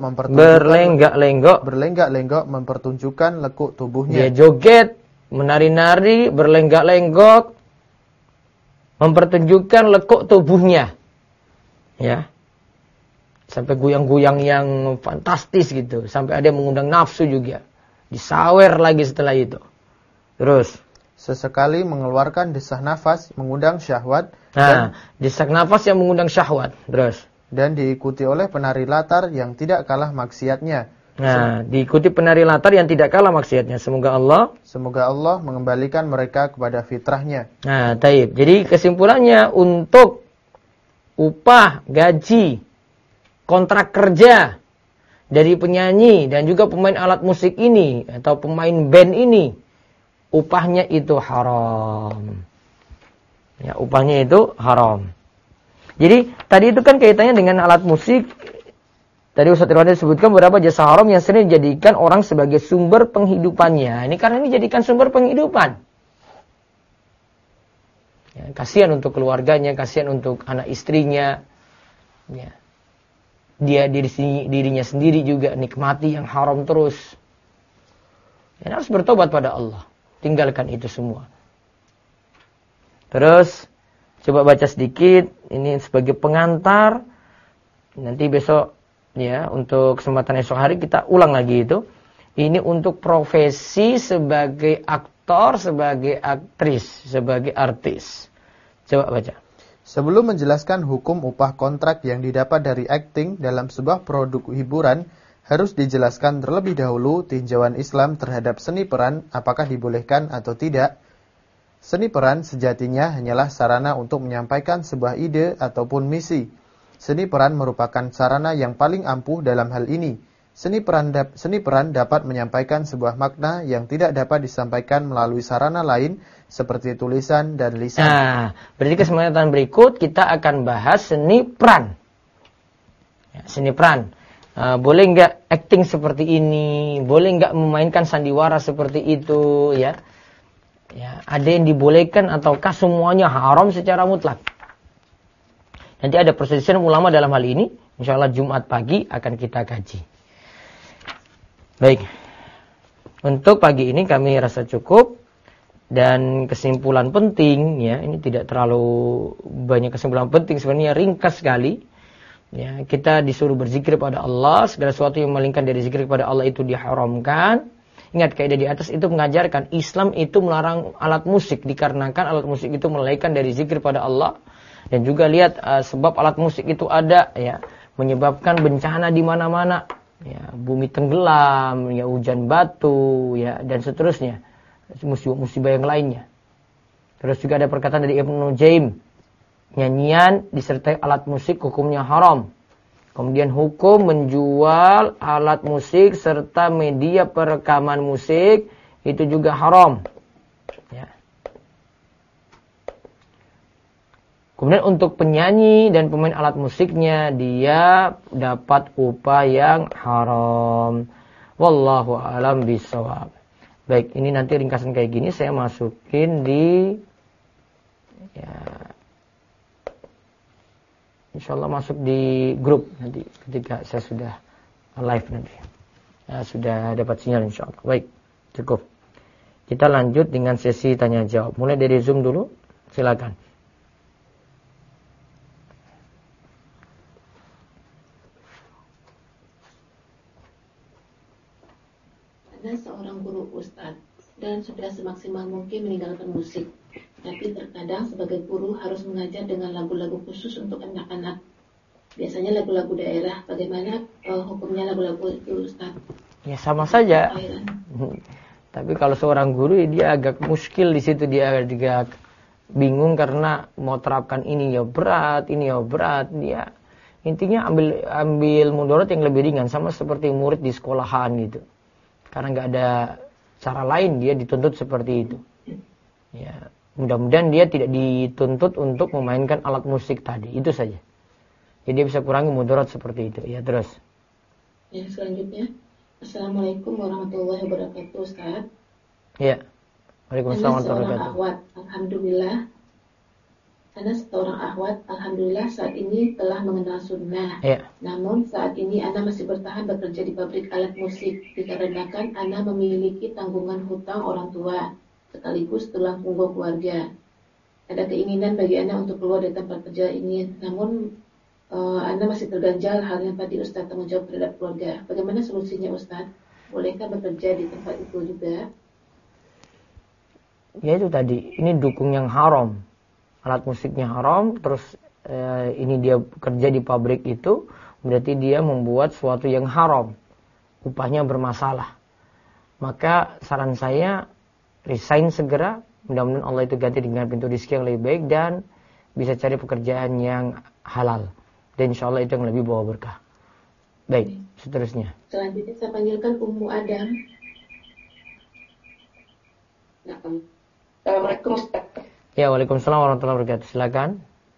mempertunjukkan lekuk tubuhnya. Dia joget, menari-nari, berlenggak-lenggok, mempertunjukkan lekuk tubuhnya. Ya. Sampai goyang-goyang yang fantastis gitu, sampai ada yang mengundang nafsu juga. Disawer lagi setelah itu. Terus sesekali mengeluarkan desah nafas mengundang syahwat. Desak nafas yang mengundang syahwat. Terus dan diikuti oleh penari latar yang tidak kalah maksiatnya. Diikuti penari latar yang tidak kalah maksiatnya. Semoga Allah mengembalikan mereka kepada fitrahnya. Taib. Jadi kesimpulannya, untuk upah, gaji, kontrak kerja dari penyanyi dan juga pemain alat musik ini atau pemain band ini, upahnya itu haram. Ya, upahnya itu haram. Jadi tadi itu kan kaitannya dengan alat musik. Tadi Ustaz Irwan disebutkan beberapa jasa haram yang sering dijadikan orang sebagai sumber penghidupannya. Ini karena ini dijadikan sumber penghidupan. Ya, kasihan untuk keluarganya, kasihan untuk anak istrinya. Ya. Dia dirinya sendiri juga nikmati yang haram terus. Ya, harus bertobat pada Allah. Tinggalkan itu semua. Terus coba baca sedikit, ini sebagai pengantar. Nanti besok ya, untuk kesempatan esok hari kita ulang lagi itu. Ini untuk profesi sebagai aktor, sebagai aktris, sebagai artis. Coba baca. Sebelum menjelaskan hukum upah kontrak yang didapat dari akting dalam sebuah produk hiburan, harus dijelaskan terlebih dahulu tinjauan Islam terhadap seni peran, apakah dibolehkan atau tidak. Seni peran sejatinya hanyalah sarana untuk menyampaikan sebuah ide ataupun misi. Seni peran merupakan sarana yang paling ampuh dalam hal ini. Seni peran dapat menyampaikan sebuah makna yang tidak dapat disampaikan melalui sarana lain seperti tulisan dan lisan. Berarti kesempatan berikut kita akan bahas seni peran. Ya, seni peran. Boleh nggak acting seperti ini? Boleh nggak memainkan sandiwara seperti itu? Ya. Ya, ada yang dibolehkan ataukah semuanya haram secara mutlak? Nanti ada perselisihan ulama dalam hal ini. Insyaallah Jumat pagi akan kita kaji. Baik. Untuk pagi ini kami rasa cukup. Dan kesimpulan penting, ya, ini tidak terlalu banyak kesimpulan penting, sebenarnya ringkas sekali. Ya, kita disuruh berzikir pada Allah, segala sesuatu yang memalingkan dari zikir kepada Allah itu diharamkan. Ingat, kaidah di atas itu mengajarkan Islam itu melarang alat musik, dikarenakan alat musik itu melalaikan dari zikir pada Allah. Dan juga lihat sebab alat musik itu ada, ya, menyebabkan bencana di mana-mana, ya, bumi tenggelam, ya, hujan batu, ya, dan seterusnya, musibah yang lainnya. Terus juga ada perkataan dari Ibnu Jaim, nyanyian disertai alat musik hukumnya haram. Kemudian hukum menjual alat musik serta media perekaman musik itu juga haram. Ya. Kemudian untuk penyanyi dan pemain alat musiknya, dia dapat upah yang haram. Wallahu a'lam bishawab. Baik, ini nanti ringkasan kayak gini saya masukin di, ya, insyaallah masuk di grup nanti ketika saya sudah live nanti. Ya, sudah dapat sinyal insyaallah. Baik, cukup. Kita lanjut dengan sesi tanya jawab. Mulai dari Zoom dulu, silakan. Ada seorang guru ustadz dan sudah semaksimal mungkin meninggalkan musik. Tapi terkadang sebagai guru harus mengajar dengan lagu-lagu khusus untuk anak-anak. Biasanya lagu-lagu daerah. Bagaimana hukumnya lagu-lagu itu, Ustaz? Ya sama saja. Tapi kalau seorang guru dia agak muskil di situ, dia agak bingung karena mau terapkan ini ya berat, dia intinya ambil mudarat yang lebih ringan, sama seperti murid di sekolahan gitu. Karena nggak ada cara lain, dia dituntut seperti itu. Ya, mudah-mudahan dia tidak dituntut untuk memainkan alat musik tadi, itu saja. Jadi dia bisa kurangi mudarat seperti itu. Ya, terus. Ya, selanjutnya. Assalamualaikum warahmatullahi wabarakatuh, Ustaz. Ya. Waalaikumsalam warahmatullahi wabarakatuh. Ana seorang akhwat, alhamdulillah saat ini telah mengenal sunnah. Ya. Namun saat ini Ana masih bertahan bekerja di pabrik alat musik dikarenakan Ana memiliki tanggungan hutang orang tua sekaligus tulang punggung keluarga. Ada keinginan bagi Ana untuk keluar dari tempat kerja ini, namun Ana masih terganjal hal yang tadi Ustaz tanggung jawab terhadap keluarga. Bagaimana solusinya Ustaz? Bolehkah bekerja di tempat itu juga? Ya itu tadi, ini dukung yang haram. Alat musiknya haram, terus ini dia kerja di pabrik itu, berarti dia membuat sesuatu yang haram. Upahnya bermasalah. Maka saran saya, resign segera, mudah-mudahan Allah itu ganti dengan pintu rezeki yang lebih baik dan bisa cari pekerjaan yang halal. Dan insya Allah itu yang lebih bawa berkah. Baik, seterusnya. Selanjutnya saya panggilkan Ummu Adam. Assalamualaikum Ustaz. Ya, waalaikumsalam warahmatullahi wabarakatuh. Silakan.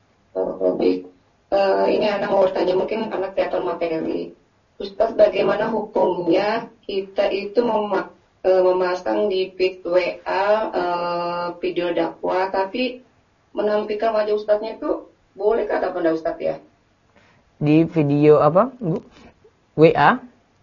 Ini anak mau bertanya, mungkin anak kelihatan materi. Ustaz, bagaimana hukumnya kita itu memasang di feed WA video dakwah, tapi menampilkan wajah Ustaznya itu boleh kata pada Ustaz ya? Di video apa, Bu? WA?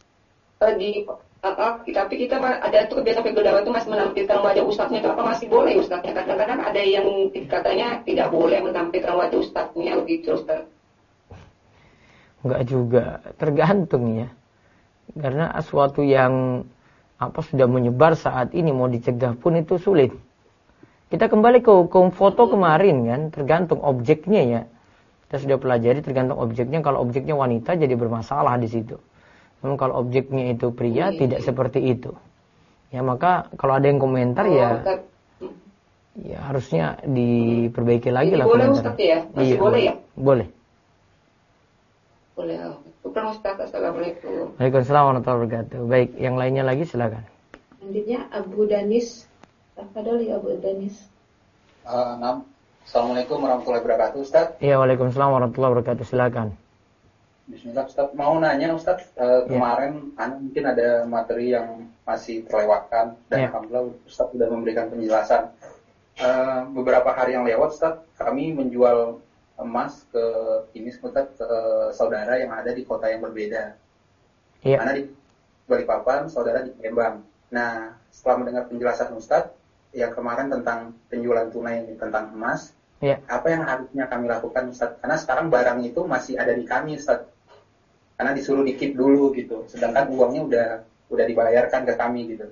Tapi kita ada tuh kebiasaan video dakwah itu masih menampilkan wajah Ustaznya, itu apa masih boleh Ustaznya? Kadang-kadang ada yang katanya tidak boleh menampilkan wajah Ustaznya begitu Ustaz. Enggak juga, tergantung ya. Karena sesuatu yang sudah menyebar saat ini mau dicegah pun itu sulit. Kita kembali ke hukum foto kemarin kan, tergantung objeknya ya. Kita sudah pelajari tergantung objeknya. Kalau objeknya wanita jadi bermasalah di situ. Namun kalau objeknya itu pria tidak seperti itu. Ya maka kalau ada yang komentar ya harusnya diperbaiki lagi lah komentar. Ya? Masih boleh ya? Boleh. Boleh. Ustaz, assalamualaikum. Waalaikumsalam warahmatullahi wabarakatuh. Baik, yang lainnya lagi silakan. Selanjutnya Abu Danis. Tafadhol ya Abu Danis. Assalamualaikum warahmatullahi wabarakatuh, Ustaz. Iya, waalaikumsalam warahmatullahi wabarakatuh. Silakan. Bismillah, Ustaz. Mau nanya, Ustaz. Kemarin mungkin ada materi yang masih terlewatkan dan alhamdulillah Ustaz sudah memberikan penjelasan. Beberapa hari yang lewat, Ustaz, kami menjual emas ke Ustaz, ke saudara yang ada di kota yang berbeda. Iya. Karena di Balikpapan, saudara di Palembang. Nah, setelah mendengar penjelasan Ustaz yang kemarin tentang penjualan tunai tentang emas, apa yang harusnya kami lakukan Ustaz? Karena sekarang barang itu masih ada di kami Ustaz. Karena disuruh di-keep dulu gitu. Sedangkan uangnya udah dibayarkan ke kami gitu.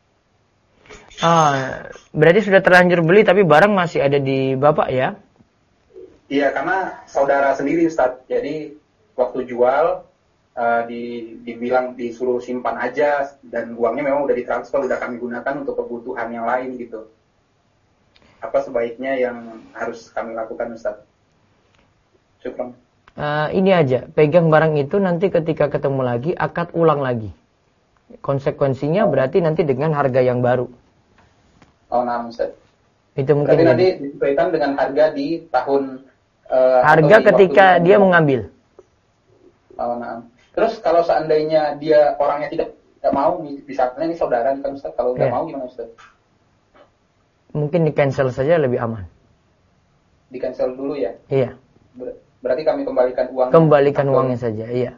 Berarti sudah terlanjur beli tapi barang masih ada di Bapak ya? Iya, karena saudara sendiri Ustaz. Jadi waktu jual dibilang disuruh simpan aja dan uangnya memang udah ditransfer, udah kami gunakan untuk kebutuhan yang lain gitu. Apa sebaiknya yang harus kami lakukan Ustaz? Syukran. Ini aja, pegang barang itu nanti ketika ketemu lagi akad ulang lagi. Konsekuensinya berarti nanti dengan harga yang baru. Nah Ustaz. Itu mungkin berarti nanti disesuaikan dengan harga di tahun harga ketika dia mengambil. Nah. Terus kalau seandainya dia orangnya tidak mau, misalnya ini saudara kan Ustaz, kalau nggak mau gimana Ustaz? Mungkin di cancel saja lebih aman. Di cancel dulu ya? Iya. Berarti kami kembalikan uangnya. Kembalikan uangnya saja, iya.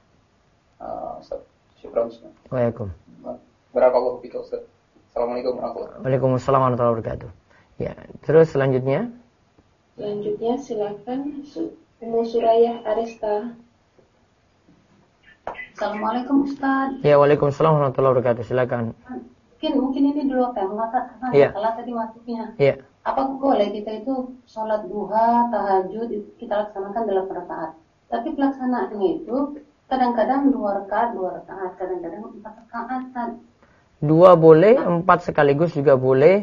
Syukran Ustaz. Waalaikumsalam. Barakallahu fiik Ustaz. Assalamualaikum warahmatullahi wabarakatuh. Waalaikumsalam warahmatullahi wabarakatuh. Ya, terus selanjutnya? Selanjutnya silakan Ummu Surayah Aresta. Assalamualaikum Ustaz. Ya, waalaikumsalam warahmatullahi wabarakatuh. Silakan. Mungkin ini dulu apa yang mengatakan setelah tadi masuknya. Iya. Apa boleh kita itu sholat duha, tahajud kita laksanakan 8 rakaat. Tapi pelaksanaannya itu kadang-kadang 2 rakaat, kadang-kadang 4 rakaat. 2 boleh, 4 sekaligus juga boleh.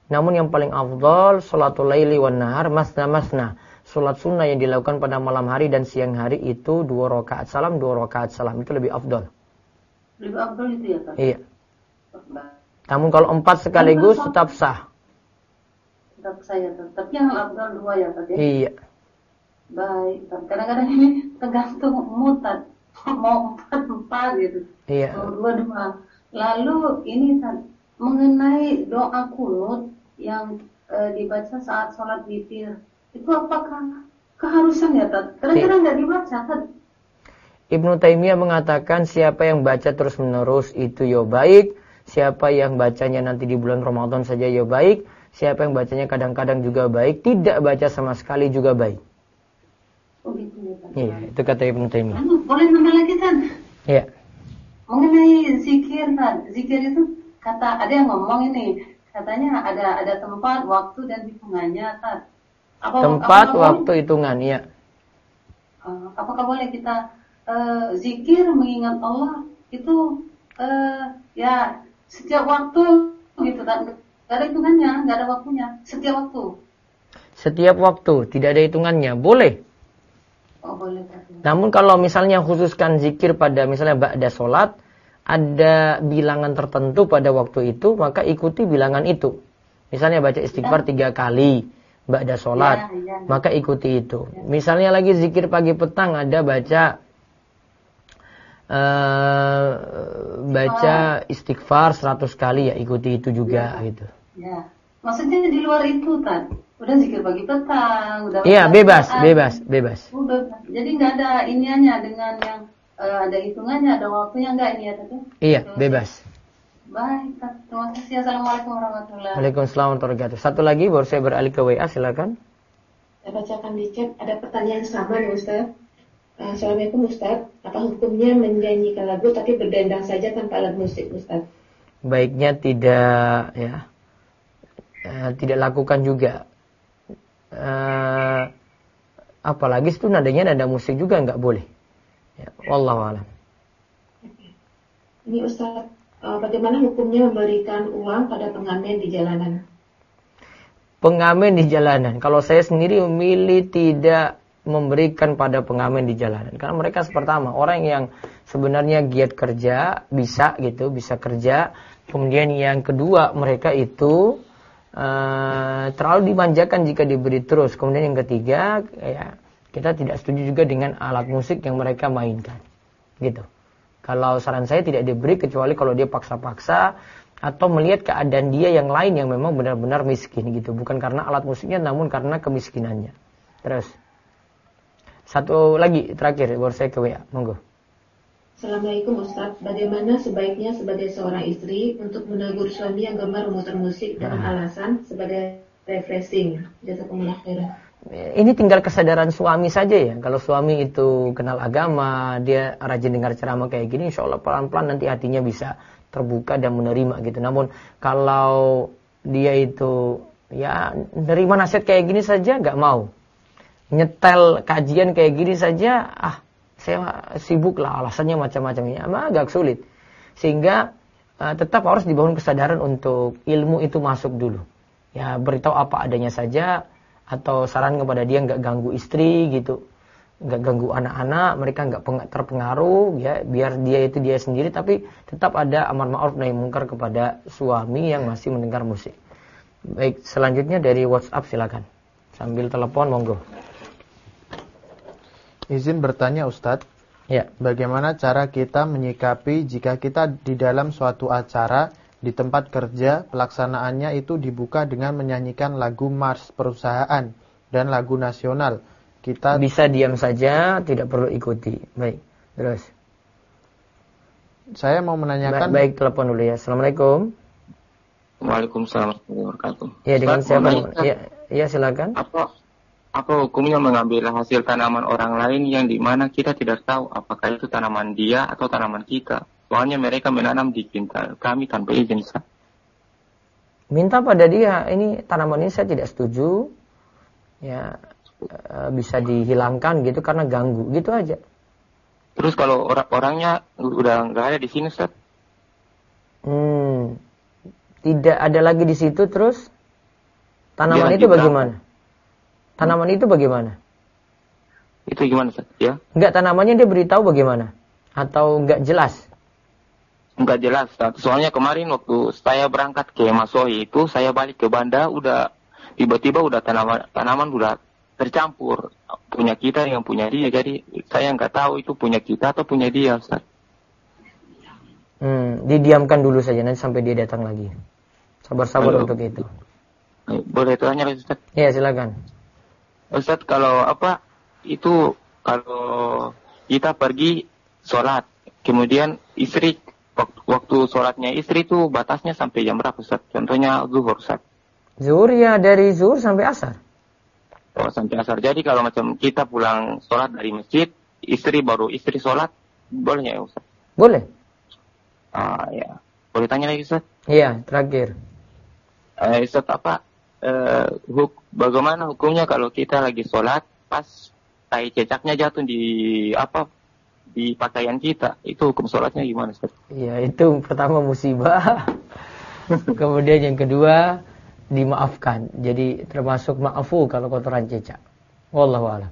Namun yang paling afdal salatul laili wan nahar masna. Salat sunnah yang dilakukan pada malam hari dan siang hari itu 2 rakaat salam, 2 rakaat salam. Itu lebih afdal. Lebih afdal itu ya, Pak? Iya. Namun kalau 4 sekaligus tetap sah. Tetap sah ya, tapi yang afdal 2 ya, Pak? Iya. Baik, kadang-kadang ini tergantung mood, mau 4 gitu. Iya. Mau 2. Lalu ini mengenai doa kunut yang dibaca saat sholat witir, itu apakah keharusan ya, Tad? Kadang-kadang nggak dibaca, Tad. Ibnu Taimiyah mengatakan siapa yang baca terus-menerus itu ya baik, siapa yang bacanya nanti di bulan Ramadan saja ya baik, siapa yang bacanya kadang-kadang juga baik, tidak baca sama sekali juga baik. Oh gitu ya, Tad. Iya, itu kata Ibnu Taimiyah. Boleh nambah lagi, Tad? Iya. Mengenai zikir, Tad. Zikir itu kata ada yang ngomong ini, katanya ada tempat, waktu dan hitungannya, Tad. Tempat, waktu, hitungan, iya. Apakah boleh kita zikir mengingat Allah itu ya setiap waktu gitu, Tad? Gak ada hitungannya, gak ada waktunya, setiap waktu. Setiap waktu, tidak ada hitungannya, boleh. Oh boleh, Tad. Namun kalau misalnya khususkan zikir pada misalnya ba'da sholat, ada bilangan tertentu pada waktu itu, maka ikuti bilangan itu. Misalnya baca istighfar 3 kali ba'da sholat, maka ikuti itu. Misalnya lagi zikir pagi petang ada baca istighfar 100 kali, ya ikuti itu juga gitu. Ya. Maksudnya di luar itu, Tad. Udah zikir pagi petang, udah. Iya, bebas. Udah. Jadi nggak ada iniannya dengan yang ada hitungannya, ada waktunya nggak ini ya, Tad? Iya, bebas. Baik, Tad. Terima kasih. Assalamualaikum warahmatullahi wabarakatuh. Waalaikumsalam warahmatullahi wabarakatuh. Satu lagi, baru saya beralih ke WA, silakan. Saya bacakan di chat, ada pertanyaan sama nih, Ustaz. Assalamualaikum Ustaz, apa hukumnya menyanyikan lagu tapi berdendang saja tanpa alat musik, Ustaz? Baiknya tidak, ya, tidak lakukan juga. Apalagi itu nadanya nada musik juga nggak boleh. Ya, wallahu a'lam. Ini Ustaz, bagaimana hukumnya memberikan uang pada pengamen di jalanan? Pengamen di jalanan, kalau saya sendiri memilih tidak memberikan pada pengamen di jalanan, karena mereka pertama orang yang sebenarnya giat kerja, bisa kerja. Kemudian yang kedua, mereka itu terlalu dimanjakan jika diberi terus. Kemudian yang ketiga, ya, kita tidak setuju juga dengan alat musik yang mereka mainkan, gitu. Kalau saran saya tidak diberi kecuali kalau dia paksa-paksa atau melihat keadaan dia yang lain yang memang benar-benar miskin, gitu. Bukan karena alat musiknya, namun karena kemiskinannya. Terus satu lagi terakhir, baru saya ke WA, monggo. Assalamualaikum Ustaz, bagaimana sebaiknya sebagai seorang istri untuk menegur suami yang gemar memutar musik dengan alasan sebagai refreshing? Jazakumullah khairan. Ini tinggal kesadaran suami saja ya. Kalau suami itu kenal agama, dia rajin dengar ceramah kayak gini, insya Allah pelan-pelan nanti hatinya bisa terbuka dan menerima gitu. Namun kalau dia itu ya nerima nasihat kayak gini saja gak mau, nyetel kajian kayak gini saja, saya sibuk lah, alasannya macam-macamnya, agak sulit. Sehingga tetap harus dibangun kesadaran untuk ilmu itu masuk dulu. Ya beritahu apa adanya saja, atau saran kepada dia nggak ganggu istri gitu, nggak ganggu anak-anak, mereka nggak terpengaruh, ya biar dia itu dia sendiri, tapi tetap ada amar ma'ruf nahi munkar kepada suami yang masih mendengar musik. Baik, selanjutnya dari WhatsApp silakan. Sambil telepon monggo. Izin bertanya Ustadz, ya. Bagaimana cara kita menyikapi jika kita di dalam suatu acara di tempat kerja pelaksanaannya itu dibuka dengan menyanyikan lagu mars perusahaan dan lagu nasional? Kita bisa diam saja, tidak perlu ikuti. Baik, terus. Saya mau menanyakan. Baik, telepon dulu ya. Assalamualaikum. Waalaikumsalam warahmatullahi wabarakatuh. Ya, dengan siapa? Ya, silakan. Apa hukumnya mengambil hasil tanaman orang lain yang dimana kita tidak tahu apakah itu tanaman dia atau tanaman kita? Soalnya mereka menanam di pintal kami tanpa izin. Minta pada dia, ini tanaman ini saya tidak setuju, ya bisa dihilangkan gitu karena ganggu, gitu aja. Terus kalau orangnya udah nggak ada di sini, Ustaz? Tidak ada lagi di situ, terus? Tanaman itu bagaimana? Tanaman itu bagaimana? Itu gimana, Ustaz? Ya? Enggak, tanamannya dia beritahu bagaimana? Atau enggak jelas? Enggak jelas, Ustaz. Soalnya kemarin waktu saya berangkat ke Masohi itu, saya balik ke Banda, udah tiba-tiba udah tanaman udah tercampur. Punya kita yang punya dia. Jadi saya nggak tahu itu punya kita atau punya dia, Ustaz. Didiamkan dulu saja nanti sampai dia datang lagi. Sabar-sabar untuk itu. Boleh tanya, Ustaz? Iya, silakan. Ustaz, kalau itu kalau kita pergi sholat, kemudian istri waktu sholatnya istri itu batasnya sampai jam berapa, Ustaz? Contohnya zuhur, Ustaz. Zuhur ya dari zuhur sampai asar. Oh, sampai asar. Jadi kalau macam kita pulang sholat dari masjid, istri sholat, boleh ya, Ustaz? Boleh. Ya. Boleh tanya lagi, Ustaz? Iya, terakhir. Ustaz, bagaimana hukumnya kalau kita lagi sholat, pas tai cecaknya jatuh di pakaian kita, itu hukum sholatnya gimana, Ustaz? Ya, itu pertama musibah. Kemudian yang kedua dimaafkan. Jadi termasuk maafu kalau kotoran cecak. Wallahu a'lam.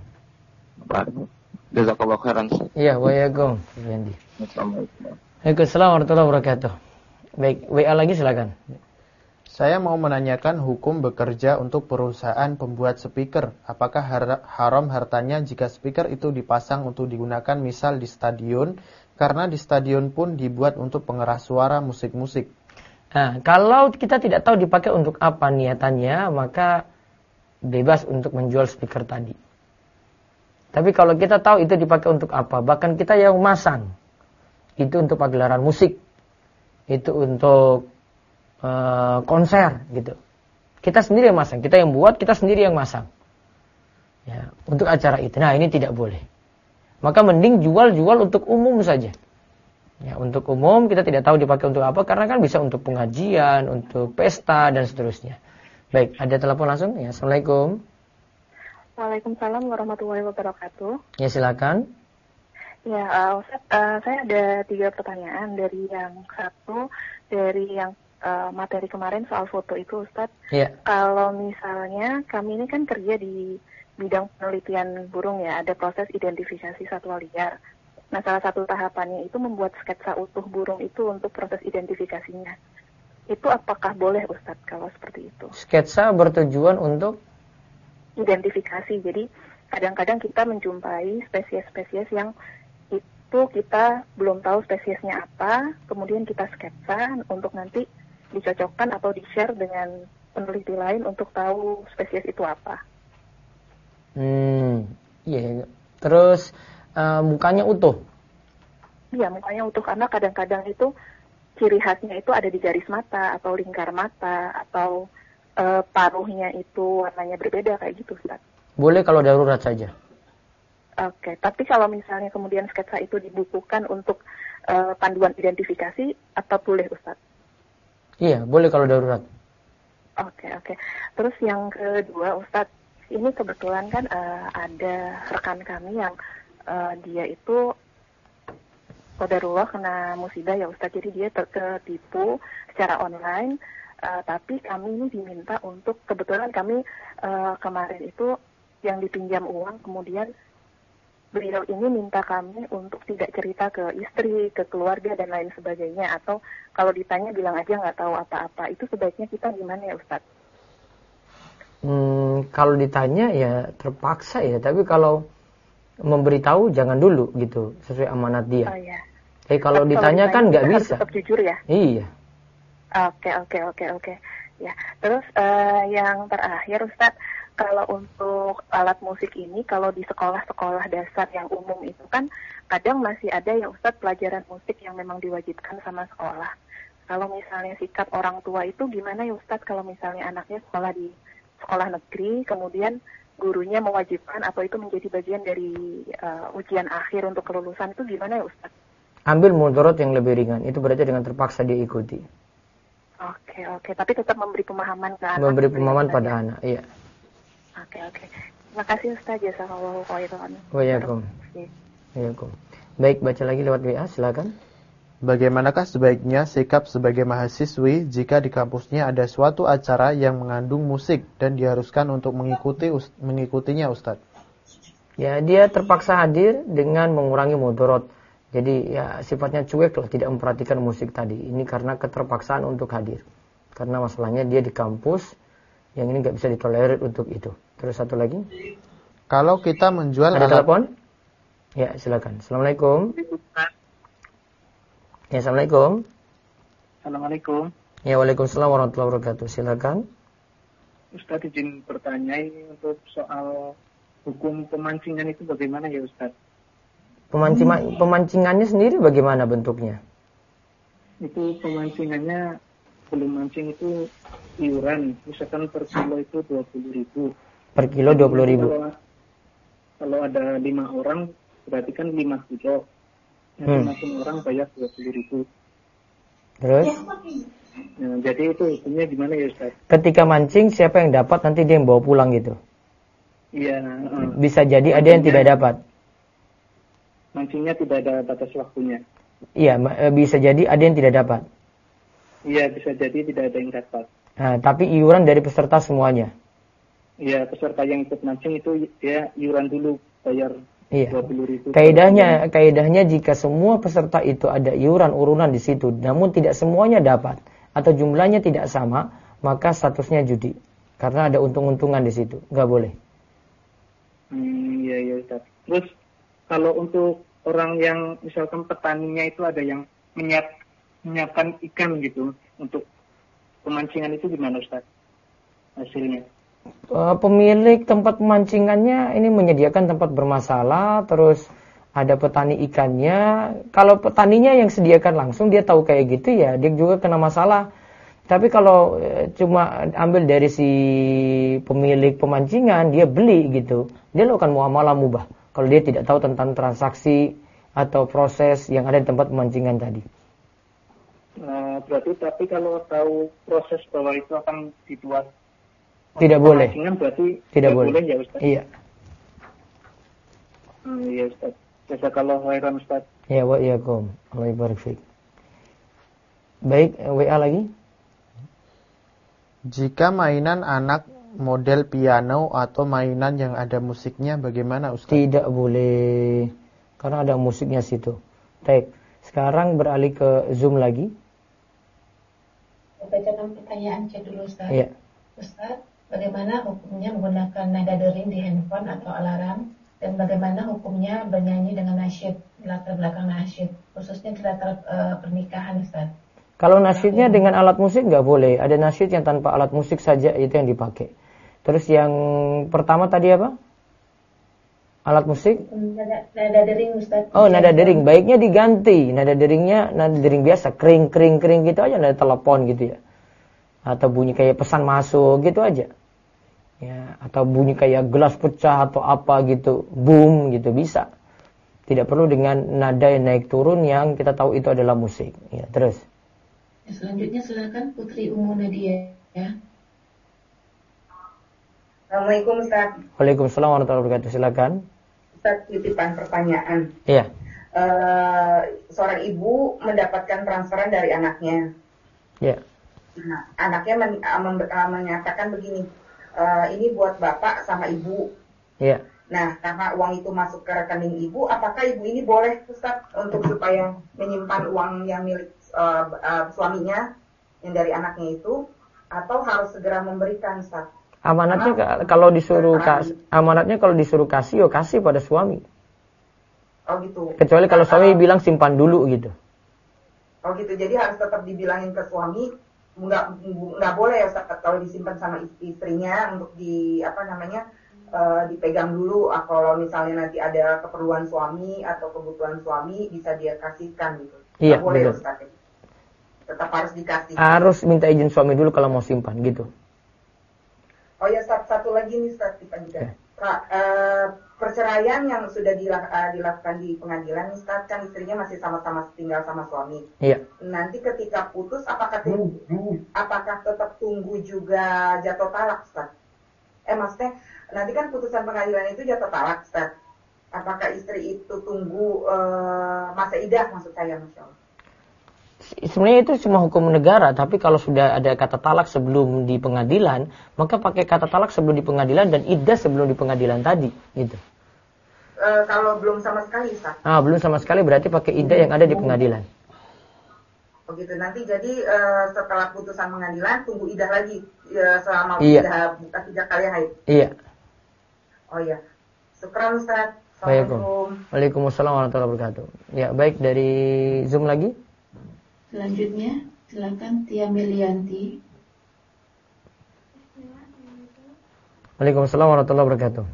Jazakallahu khairan, Ustaz. Iya, waalaikumsalam. Assalamualaikum. Waalaikumsalam warahmatullahi wabarakatuh. Baik, WA lagi silakan. Saya mau menanyakan hukum bekerja untuk perusahaan pembuat speaker. Apakah haram hartanya jika speaker itu dipasang untuk digunakan misal di stadion? Karena di stadion pun dibuat untuk pengeras suara musik-musik. Nah, kalau kita tidak tahu dipakai untuk apa niatannya, maka bebas untuk menjual speaker tadi. Tapi kalau kita tahu itu dipakai untuk apa, bahkan kita yang masang, itu untuk pagelaran musik, itu untuk konser gitu. Kita sendiri yang masang, kita yang buat, kita sendiri yang masang. Ya, untuk acara itu. Nah, ini tidak boleh. Maka mending jual untuk umum saja. Ya, untuk umum kita tidak tahu dipakai untuk apa, karena kan bisa untuk pengajian, untuk pesta dan seterusnya. Baik, ada telepon langsung? Ya, Assalamualaikum. Waalaikumsalam warahmatullahi wabarakatuh. Ya, silakan. Ya, Ustaz, saya ada 3 pertanyaan. Dari yang satu, dari yang materi kemarin soal foto itu, Ustaz. Ya. Kalau misalnya kami ini kan kerja di bidang penelitian burung ya, ada proses identifikasi satwa liar. Nah, salah satu tahapannya itu membuat sketsa utuh burung itu untuk proses identifikasinya. Itu apakah boleh, Ustaz, kalau seperti itu? Sketsa bertujuan untuk identifikasi. Jadi kadang-kadang kita menjumpai spesies-spesies yang itu kita belum tahu spesiesnya apa, kemudian kita sketsa untuk nanti dicocokkan atau di-share dengan peneliti lain untuk tahu spesies itu apa. Iya. Terus mukanya utuh? Iya, mukanya utuh, karena kadang-kadang itu ciri khasnya itu ada di garis mata atau lingkar mata atau paruhnya itu warnanya berbeda kayak gitu, Ustaz. Boleh kalau darurat saja. Oke, tapi kalau misalnya kemudian sketsa itu dibukukan untuk panduan identifikasi, apa boleh, Ustaz? Iya, boleh kalau darurat. Oke. Terus yang kedua, Ustaz, ini kebetulan kan ada rekan kami yang dia itu qadarullah kena musibah ya, Ustaz. Jadi dia tertipu secara online, tapi kami ini diminta untuk, kebetulan kami kemarin itu yang dipinjam uang, kemudian beliau ini minta kami untuk tidak cerita ke istri, ke keluarga, dan lain sebagainya. Atau kalau ditanya bilang aja nggak tahu apa-apa. Itu sebaiknya kita gimana ya, Ustaz? Kalau ditanya ya terpaksa ya. Tapi kalau memberitahu jangan dulu gitu, sesuai amanat dia. Oh iya. Tapi kalau ditanya kan nggak bisa. Tetap jujur ya? Iya. Oke. Ya. Terus yang terakhir, Ustaz, kalau untuk alat musik ini, kalau di sekolah-sekolah dasar yang umum itu kan kadang masih ada ya, Ustadz, pelajaran musik yang memang diwajibkan sama sekolah. Kalau misalnya sikap orang tua itu gimana ya, Ustadz, kalau misalnya anaknya sekolah di sekolah negeri, kemudian gurunya mewajibkan atau itu menjadi bagian dari ujian akhir untuk kelulusan, itu gimana ya, Ustadz? Ambil mudorot yang lebih ringan, itu berarti dengan terpaksa dia ikuti. Oke. Tapi tetap memberi pemahaman ke anak. Memberi pemahaman pada anak, iya. Oke. Terima kasih, Ustaz. Jazakallahu khairan. Waalaikumsalam. Baik, baca lagi lewat WA, silakan. bagaimanakah sebaiknya sikap sebagai mahasiswi jika di kampusnya ada suatu acara yang mengandung musik dan diharuskan untuk mengikutinya, Ustaz? Ya, dia terpaksa hadir dengan mengurangi mudarat. Jadi ya sifatnya cuek lah, tidak memperhatikan musik tadi. Ini karena keterpaksaan untuk hadir. Karena masalahnya dia di kampus yang ini nggak bisa ditolerir untuk itu. Terus satu lagi. Kalau kita menjual ada telepon? Ya, silakan. Assalamualaikum. Ya, assalamualaikum. Assalamualaikum. Ya, waalaikumsalam warahmatullahi wabarakatuh. Silakan. Ustaz izin bertanya ini untuk soal hukum pemancingan itu bagaimana ya Ustaz? Pemancingannya sendiri bagaimana bentuknya? Itu pemancingannya, belum mancing itu iuran, misalkan per kilo itu 20.000. Per kilo 20.000. Kalau ada 5 orang berarti kan 5 kilo. Masing-masing orang bayar 20.000. Terus? Nah, jadi itu hukumnya gimana ya Ustaz? Ketika mancing siapa yang dapat nanti dia yang bawa pulang gitu? Iya. Bisa jadi ada yang tidak dapat. Mancingnya tidak ada batas waktunya. Iya, bisa jadi ada yang tidak dapat. Iya, bisa jadi tidak ada yang dapat. Nah, tapi iuran dari peserta semuanya. Iya, peserta yang ikut mancing itu ya iuran dulu bayar. Iya. 20.000. Kaidahnya jika semua peserta itu ada iuran urunan di situ, namun tidak semuanya dapat atau jumlahnya tidak sama, maka statusnya judi. Karena ada untung-untungan di situ, nggak boleh. Iya Ustaz. Terus kalau untuk orang yang misalkan petaninya itu ada yang menyiapkan ikan gitu untuk pemancingan itu gimana Ustaz? Hasilnya? Pemilik tempat pemancingannya ini menyediakan tempat bermasalah, terus ada petani ikannya. Kalau petaninya yang sediakan langsung, dia tahu kayak gitu ya, dia juga kena masalah. Tapi kalau cuma ambil dari si pemilik pemancingan, dia beli gitu, dia lakukan muamalah mubah. Kalau dia tidak tahu tentang transaksi atau proses yang ada di tempat pemancingan tadi. Berarti tapi kalau tahu proses bahwa itu akan dibuat tidak boleh. Berarti tidak boleh ya Ustaz? Iya. Iya Ustaz. Jazakallahu khairan Ustaz. Ya wa iyyakum. Allah barik fiik. Baik, WA lagi. Jika mainan anak model piano atau mainan yang ada musiknya bagaimana Ustaz? Tidak boleh. Karena ada musiknya situ. Baik. Sekarang beralih ke Zoom lagi. Bacakan pertanyaan chat dulu Ustaz. Iya. Ustaz, bagaimana hukumnya menggunakan nada dering di handphone atau alarm? Dan bagaimana hukumnya bernyanyi dengan nasyid, di latar belakang nasyid, khususnya di latar pernikahan Ustaz? Kalau nasyidnya dengan alat musik nggak boleh. Ada nasyid yang tanpa alat musik saja, itu yang dipakai. Terus yang pertama tadi apa? Alat musik? Nada dering Ustaz. Oh, nada dering. Baiknya diganti. Nada deringnya nada dering biasa. Kring, kring, kring gitu aja. Nada telepon gitu ya. Atau bunyi kayak pesan masuk gitu aja. Ya, atau bunyi kayak gelas pecah atau apa gitu. Boom gitu bisa. Tidak perlu dengan nada yang naik turun yang kita tahu itu adalah musik. Ya, terus. Selanjutnya silakan Putri Umu Nadia ya. Assalamualaikum Ustaz. Waalaikumsalam warahmatullahi wabarakatuh. Silakan. Ustaz, titipan pertanyaan. Iya. Seorang ibu mendapatkan transferan dari anaknya. Iya. Nah, anaknya menyatakan begini, ini buat bapak sama ibu. Iya. Nah, karena uang itu masuk ke rekening ibu, apakah ibu ini boleh Ustaz untuk supaya menyimpan uang yang milik suaminya yang dari anaknya itu, atau harus segera memberikan Ustaz? Amanatnya kalau disuruh kasih, yo kasih pada suami. Oh gitu. Kecuali kalau suami bilang simpan dulu gitu. Oh gitu. Jadi harus tetap dibilangin ke suami, nggak boleh ya Ustaz kalau disimpan sama istrinya untuk dipegang dulu. Kalau misalnya nanti ada keperluan suami atau kebutuhan suami bisa dia kasihkan gitu. Iya, nggak boleh betul. Ustaz. Tetap harus dikasih. Harus minta izin suami dulu kalau mau simpan gitu. Oh ya, satu lagi nih Ustaz kita juga. Perceraian yang sudah dilakukan di pengadilan, Ustaz, kan istrinya masih sama-sama tinggal sama suami. Iya. Nanti ketika putus, apakah tetap tunggu juga jatuh talak, Ustaz? Maksudnya nanti kan putusan pengadilan itu jatuh talak, Ustaz. Apakah istri itu tunggu masa idah, maksud saya, Masya Allah? sebenarnya itu cuma hukum negara, tapi kalau sudah ada kata talak sebelum di pengadilan, maka pakai kata talak sebelum di pengadilan dan iddah sebelum di pengadilan tadi, gitu. Kalau belum sama sekali, Ustaz? Belum sama sekali berarti pakai iddah yang ada di pengadilan. Oh gitu, nanti jadi setelah putusan pengadilan tunggu iddah lagi selama iddah buka 3 kali haid. Iya. Oh iya. Syukran Ustaz. Assalamualaikum. Waalaikumsalam warahmatullahi wabarakatuh. Ya, baik, dari Zoom lagi. Selanjutnya, silakan Tia Melianti. Waalaikumsalam warahmatullahi wabarakatuh.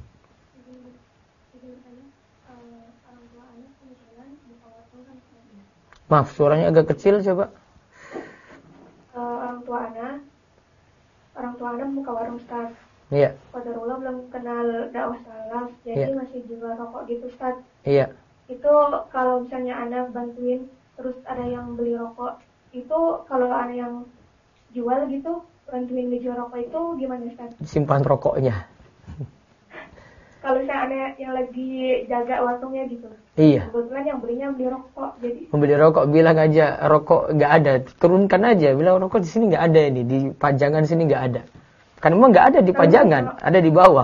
Maaf, suaranya agak kecil, coba. Orang tua anak buka warung, Ustaz. Iya. Qadarullah belum kenal dakwah salaf, jadi masih jual rokok gitu, Ustaz. Iya. Itu kalau misalnya anak bantuin, terus ada yang beli rokok, itu kalau anak yang jual gitu, bantuin ngejual rokok itu gimana, Ustaz? Simpan rokoknya. Kalau misalnya anak yang lagi jaga warungnya gitu. Iya. Kebetulan yang belinya beli rokok, jadi. Membeli rokok, bilang aja rokok nggak ada, turunkan aja, bilang rokok di sini nggak ada ini, di pajangan sini nggak ada. Kan memang nggak ada di pajangan, ada di bawah.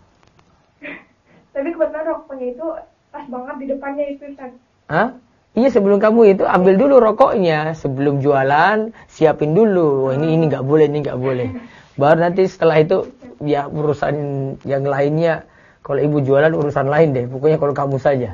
Tapi kebetulan rokoknya itu pas banget di depannya itu, Ustaz. Hah? Iya, sebelum kamu itu ambil dulu rokoknya, sebelum jualan siapin dulu. Ini nggak boleh, ini nggak boleh. Baru nanti setelah itu ya urusan yang lainnya. Kalau ibu jualan urusan lain deh. Pokoknya kalau kamu saja.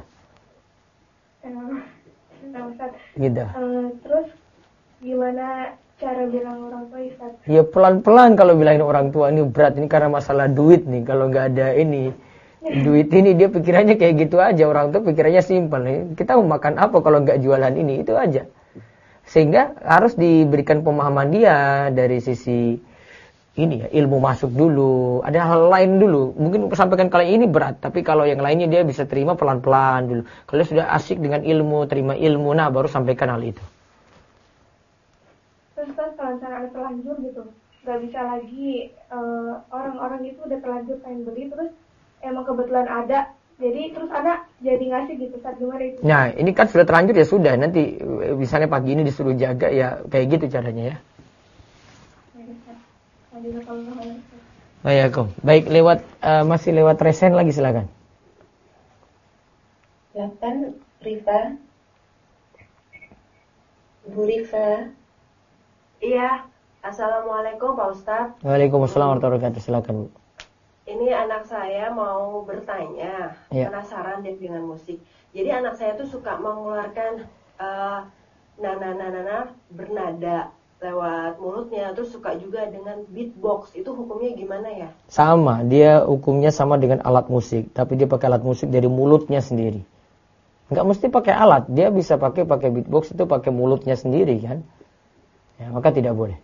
Gitu. Terus gimana cara bilang orang tua, Ustaz? Ya pelan-pelan kalau bilangin orang tua, ini berat, ini karena masalah duit nih. Kalau nggak ada ini duit ini, dia pikirannya kayak gitu aja. Orang tua pikirannya simpel. Kita mau makan apa kalau nggak jualan ini, itu aja. Sehingga harus diberikan pemahaman dia dari sisi ini ya, ilmu masuk dulu, ada hal lain dulu. Mungkin sampaikan kali ini berat, tapi kalau yang lainnya dia bisa terima pelan-pelan dulu. Kalau dia sudah asik dengan ilmu, terima ilmu, nah baru sampaikan hal itu. Terus kalau misalnya ada terlanjur gitu, nggak bisa lagi, orang-orang itu udah terlanjur pengen beli, terus emang kebetulan ada, jadi terus anak jadi ngasih gitu, saat gimana itu? Nah, ini kan sudah terlanjur ya sudah, nanti misalnya pagi ini disuruh jaga ya kayak gitu caranya ya. Baik, masih lewat resen lagi, silakan. Silakan Rifa. Bu Rifa. Iya, Assalamualaikum Pak Ustadz. Waalaikumsalam warahmatullahi wabarakatuh, silakan Bu. Ini anak saya mau bertanya, penasaran deh dengan musik. Jadi anak saya tuh suka mengeluarkan nana bernada lewat mulutnya, terus suka juga dengan beatbox. Itu hukumnya gimana ya? Sama, dia hukumnya sama dengan alat musik, tapi dia pakai alat musik dari mulutnya sendiri. Enggak mesti pakai alat, dia bisa pakai beatbox itu pakai mulutnya sendiri kan. Ya, maka tidak boleh.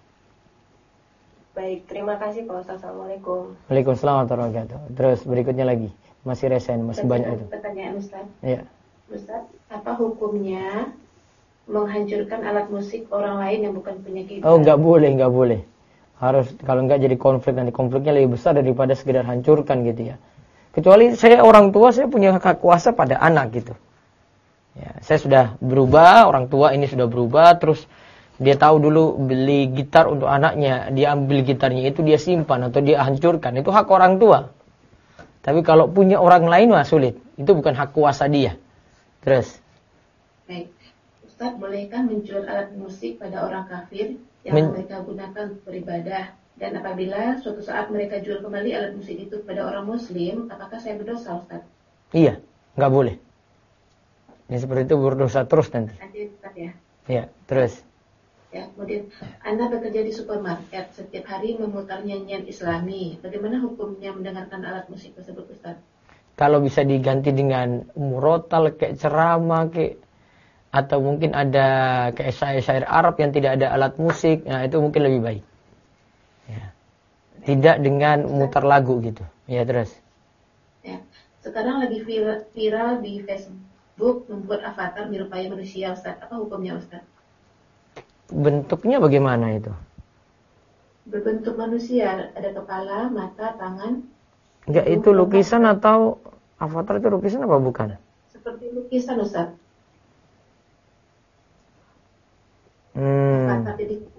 Baik, terima kasih Pak Ustaz. Assalamualaikum. Waalaikumsalam warahmatullahi wabarakatuh. Terus berikutnya lagi, masih resen, masih banyak itu. Pertanyaan Ustaz. Iya. Ustaz, apa hukumnya menghancurkan alat musik orang lain yang bukan punya kita? Oh, nggak boleh. Harus, kalau nggak jadi konflik, nanti konfliknya lebih besar daripada sekedar hancurkan gitu ya. Kecuali saya orang tua, saya punya hak kuasa pada anak gitu. Ya, saya sudah berubah, orang tua ini sudah berubah, terus dia tahu dulu beli gitar untuk anaknya, dia ambil gitarnya itu dia simpan atau dia hancurkan, itu hak orang tua. Tapi kalau punya orang lain mah sulit, itu bukan hak kuasa dia. Terus. Baik. Ustaz, bolehkah menjual alat musik pada orang kafir yang mereka gunakan untuk beribadah? Dan apabila suatu saat mereka jual kembali alat musik itu kepada orang muslim, apakah saya berdosa, Ustaz? Iya, nggak boleh. Ini seperti itu berdosa terus nanti. Nanti Ustaz ya. Iya, terus. Ya, kemudian Anda bekerja di supermarket, setiap hari memutar nyanyian Islami. Bagaimana hukumnya mendengarkan alat musik tersebut, Ustaz? Kalau bisa diganti dengan murotal, kayak ceramah, kayak atau mungkin ada kayak syair-syair Arab yang tidak ada alat musik, nah itu mungkin lebih baik. Ya. Tidak dengan mutar lagu gitu. Ya, terus. Ya. Sekarang lagi viral di Facebook membuat avatar menyerupai manusia, Ustaz. Apa hukumnya, Ustaz? Bentuknya bagaimana itu? Berbentuk manusia, ada kepala, mata, tangan. Enggak, itu lukisan atau avatar itu lukisan apa bukan? Seperti lukisan, Ustaz. Tapi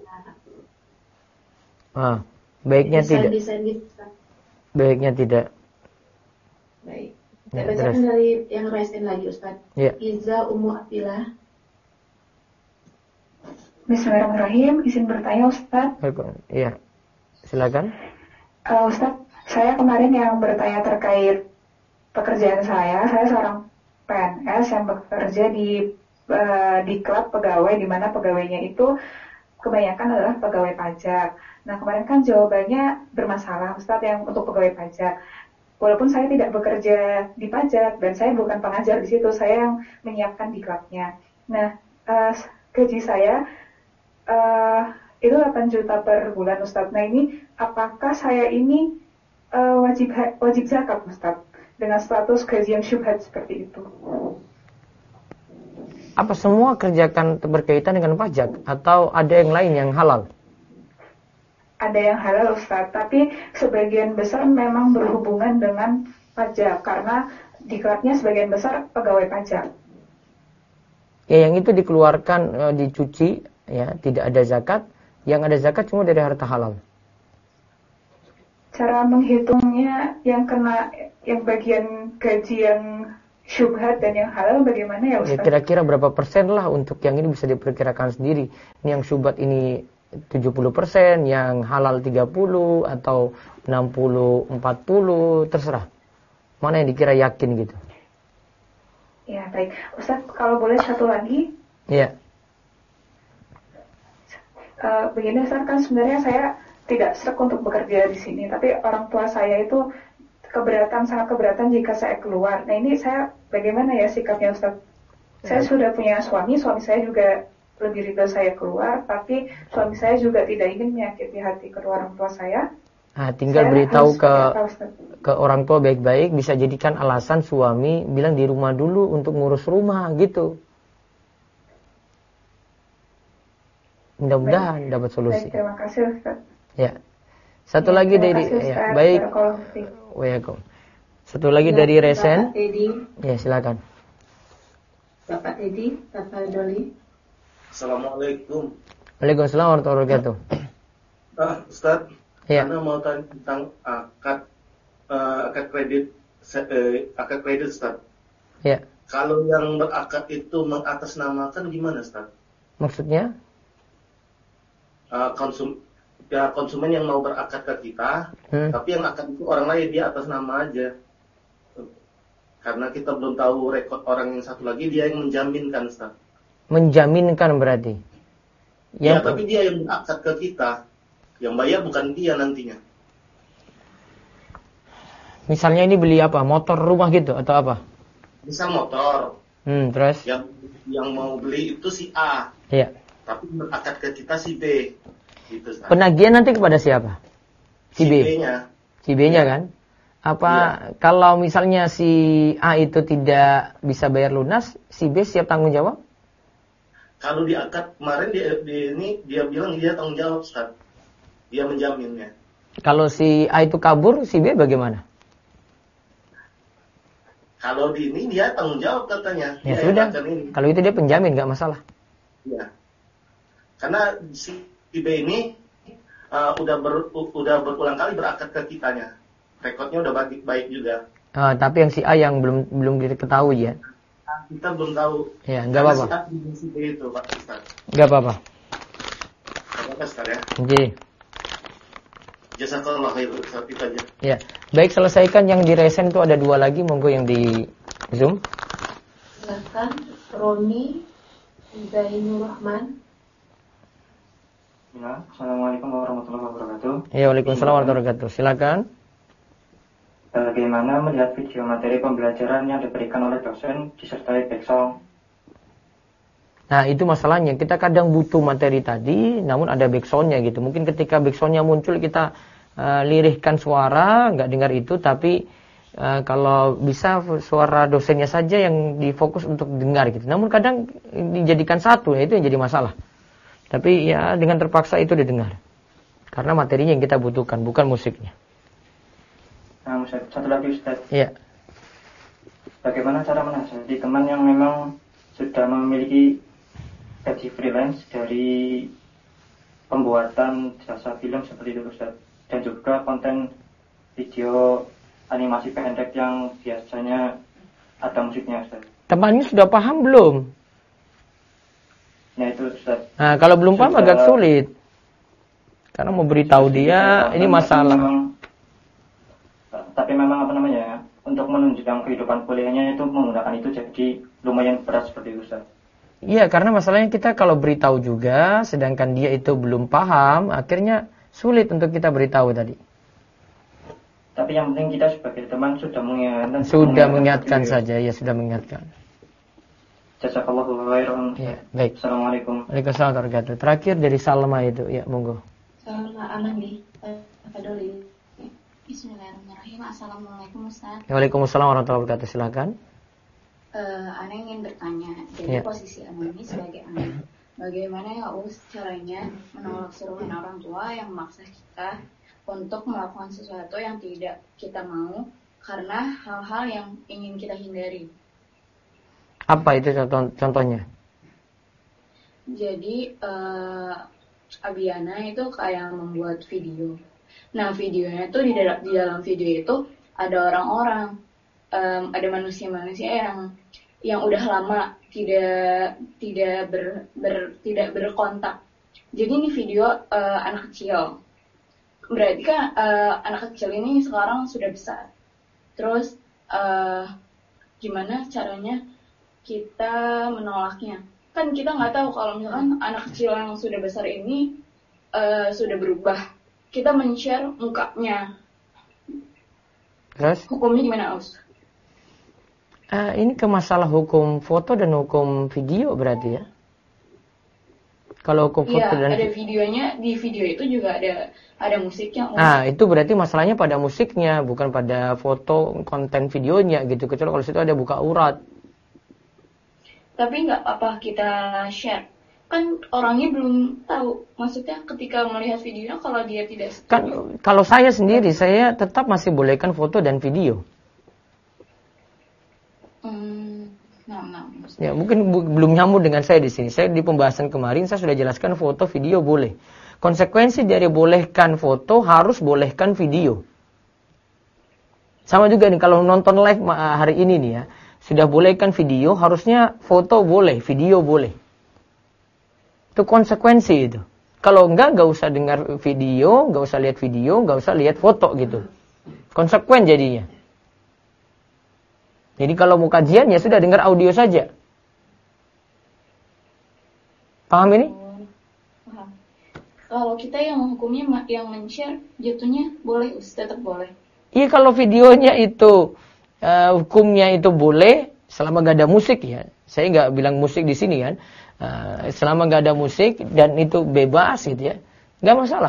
baiknya tidak. Baiknya tidak. Baik. Saya bacakan dari yang resen lagi, Ustaz. Ya. Iza Ummu Abdillah. Bismillahirrahmanirrahim. Izin bertanya, Ustaz. Iya. Silakan. Ustaz, saya kemarin yang bertanya terkait pekerjaan saya. Saya seorang PNS yang bekerja di klub pegawai, di mana pegawainya itu kebanyakan adalah pegawai pajak. Nah, kemarin kan jawabannya bermasalah, Ustaz, yang untuk pegawai pajak. Walaupun saya tidak bekerja di pajak dan saya bukan pengajar di situ, saya yang menyiapkan di klubnya. Nah, gaji saya itu 8 juta per bulan, Ustaz. Nah, ini apakah saya ini wajib zakat, Ustaz, dengan status gaji yang syubhat seperti itu? Apa semua kerjakan berkaitan dengan pajak atau ada yang lain yang halal? Ada yang halal, Ustaz, tapi sebagian besar memang berhubungan dengan pajak karena di klubnya sebagian besar pegawai pajak. Ya, yang itu dikeluarkan, dicuci, ya, tidak ada zakat. Yang ada zakat cuma dari harta halal. Cara menghitungnya yang bagian gaji yang syubhat dan yang halal bagaimana ya, Ustaz? Ya, kira-kira berapa persen lah untuk yang ini bisa diperkirakan sendiri. Ini yang syubhat ini 70%, yang halal 30 atau 60 40, terserah. Mana yang dikira yakin gitu. Ya, baik. Ustaz, kalau boleh satu lagi. Iya. Begini, Ustaz, kan sebenarnya saya tidak srek untuk bekerja di sini, tapi orang tua saya itu sangat keberatan jika saya keluar. Nah, ini saya bagaimana ya sikapnya, Ustaz? Saya sudah punya suami saya juga lebih ridho saya keluar, tapi suami saya juga tidak ingin menyakiti hati kedua orang tua saya. Nah, tinggal beritahu ke orang tua baik-baik, bisa jadikan alasan suami bilang di rumah dulu untuk ngurus rumah gitu. Mudah-mudahan dapat solusi. Baik, terima kasih, Ustaz. Ya. Satu lagi dari ya, baik. Waalaikumsalam. Satu lagi dari Resen. Ya, silakan. Bapak Edi, tafadholi. Assalamualaikum. Waalaikumsalam warahmatullahi wabarakatuh. Ustaz, ya. Anda mau tanya tentang akad kredit, Ustaz. Ya. Kalau yang berakad itu mengatasnamakan gimana, Ustaz? Maksudnya? Konsumen yang mau berakad ke kita, tapi yang akad itu orang lain, dia atas nama aja. Karena kita belum tahu rekod orang yang satu lagi, dia yang menjaminkan, Ustaz. Menjaminkan berarti? Ya, tapi dia yang berakad ke kita. Yang bayar bukan dia nantinya. Misalnya ini beli apa? Motor, rumah gitu atau apa? Misal motor. Terus? Yang mau beli itu si A. Iya. Tapi berakad ke kita si B. Gitu, Ustaz. Penagihan nanti kepada siapa? Si B. Si B-nya kan? Apa kalau misalnya si A itu tidak bisa bayar lunas, si B siap tanggung jawab? Kalau di akad kemarin dia bilang dia tanggung jawab, Ustaz. Dia menjaminnya. Kalau si A itu kabur, si B bagaimana? Kalau di ini dia tanggung jawab katanya. Ya sudah. Kalau itu dia penjamin, nggak masalah. Iya. Karena si B ini udah berulang kali berakad ke kitanya. Rekodnya udah baik juga. Tapi yang si A yang belum diketahui ya. Kita belum tahu. Ya, nggak apa-apa. Si B itu, Pak Ustaz. Nggak apa-apa. Nggak apa-apa, Ustaz ya. Oke. Jazakallah khair, Ustaz, itu aja. Ya, baik, selesaikan yang di Resen itu ada 2 lagi, monggo yang di Zoom. Silakan, Roni Zainur Rahman. Ya, Assalamualaikum warahmatullahi wabarakatuh. Ya, Waalaikumsalam warahmatullahi wabarakatuh. Silakan. Bagaimana melihat video materi pembelajaran yang diberikan oleh dosen disertai backsound? Nah, itu masalahnya. Kita kadang butuh materi tadi, namun ada backsoundnya gitu. Mungkin ketika backsoundnya muncul kita lirihkan suara, nggak dengar itu, tapi kalau bisa suara dosennya saja yang difokus untuk dengar gitu. Namun kadang dijadikan satu, ya itu yang jadi masalah. Tapi ya dengan terpaksa itu didengar. Karena materinya yang kita butuhkan, bukan musiknya. Nah, Ustaz, satu lagi, Ustaz. Iya. Bagaimana cara menasihati teman yang memang sudah memiliki gaji freelance dari pembuatan jasa film seperti itu Ustaz, dan juga konten video animasi pendek yang biasanya ada musiknya Ustaz. Temannya sudah paham belum? Nah itu Ustaz. Nah kalau belum paham agak sulit, karena mau beritahu dia ini masalah. Tapi memang apa namanya, untuk menunjang kehidupan kuliahnya itu menggunakan itu jadi lumayan berat seperti itu Ustaz. Iya, karena masalahnya kita kalau beritahu juga, sedangkan dia itu belum paham, akhirnya sulit untuk kita beritahu tadi. Tapi yang penting kita sebagai teman sudah mengingatkan. Sudah mengingatkan saja, ya sudah mengingatkan. Jazakallahu khairan. Ya, baik. Assalamualaikum. Waalaikumsalam warahmatullahi wabarakatuh. Terakhir dari Salma itu, ya monggo. Aman nih, Pak Doli. Bismillahirrahmanirrahim. Assalamualaikum Ustaz. Waalaikumsalam warahmatullahi wabarakatuh. Silakan. Ana ingin bertanya. Jadi posisi Ana ini sebagai anak, bagaimana ya caranya menolak seruan orang tua yang memaksa kita untuk melakukan sesuatu yang tidak kita mau karena hal-hal yang ingin kita hindari? Apa itu contohnya? Jadi Abiana itu kayak membuat video. Nah videonya itu di dalam video itu ada orang-orang, ada manusia-manusia yang udah lama tidak berkontak. Jadi ini video anak kecil. Berarti kan anak kecil ini sekarang sudah besar. Terus gimana caranya kita menolaknya? Kan kita nggak tahu kalau misalkan anak kecil yang sudah besar ini sudah berubah. Kita men-share mukanya. Terus? Hukumnya gimana, Us? Ini ke masalah hukum foto dan hukum video berarti ya? Kalau hukum foto dan ada videonya, di video itu juga ada musiknya. Itu berarti masalahnya pada musiknya, bukan pada foto konten videonya gitu. Kecuali kalau situ ada buka aurat. Tapi nggak apa kita share. Kan orangnya belum tahu. Maksudnya ketika melihat videonya kalau dia tidak setuju. Kan kalau saya sendiri, saya tetap masih bolehkan foto dan video. Ya, mungkin belum nyambung dengan saya di sini. Saya di pembahasan kemarin saya sudah jelaskan foto, video boleh. Konsekuensi dari bolehkan foto harus bolehkan video. Sama juga nih kalau nonton live hari ini nih ya, sudah bolehkan video, harusnya foto boleh, video boleh. Itu konsekuensi itu. Kalau enggak usah dengar video, enggak usah lihat video, enggak usah lihat foto gitu. Konsekuen jadinya. Jadi kalau mau kajian ya sudah dengar audio saja. Paham ini? Paham. Kalau kita yang menghukumnya yang men-share jatuhnya boleh, tetap boleh. Iya kalau videonya itu hukumnya itu boleh selama enggak ada musik ya. Saya enggak bilang musik di sini kan. Selama enggak ada musik dan itu bebas gitu ya. Enggak masalah.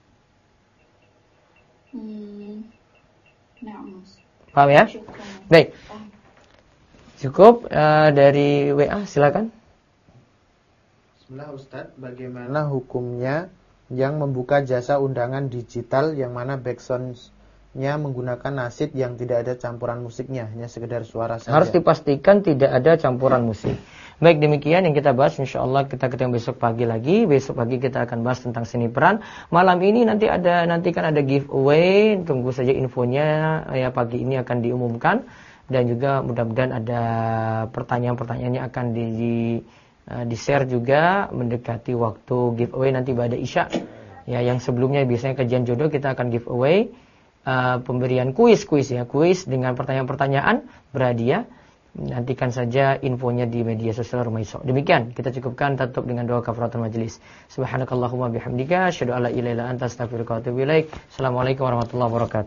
Paham ya? Baik. Cukup dari WA, silakan. Bismillah Ustaz, bagaimana hukumnya yang membuka jasa undangan digital yang mana backsound-nya menggunakan nasyid yang tidak ada campuran musiknya, hanya sekedar suara saja? Harus dipastikan tidak ada campuran musik. Baik, demikian yang kita bahas. InsyaAllah kita ketemu besok pagi lagi. Besok pagi kita akan bahas tentang seni peran. Malam ini nanti kan ada giveaway. Tunggu saja infonya ya, pagi ini akan diumumkan. Dan juga mudah-mudahan ada pertanyaan-pertanyaannya akan di-share juga mendekati waktu giveaway nanti pada Isya. Ya, yang sebelumnya biasanya kajian jodoh kita akan giveaway pemberian kuis ya, kuis dengan pertanyaan-pertanyaan berhadiah. Nantikan saja infonya di media sosial Rumah Iso. Demikian kita cukupkan, tutup dengan doa kafaratul majelis. Subhanakallahumma bihamdika asyhadu an la ilaha illa anta astaghfiruka wa atubu ilaik. Assalamualaikum warahmatullahi wabarakatuh.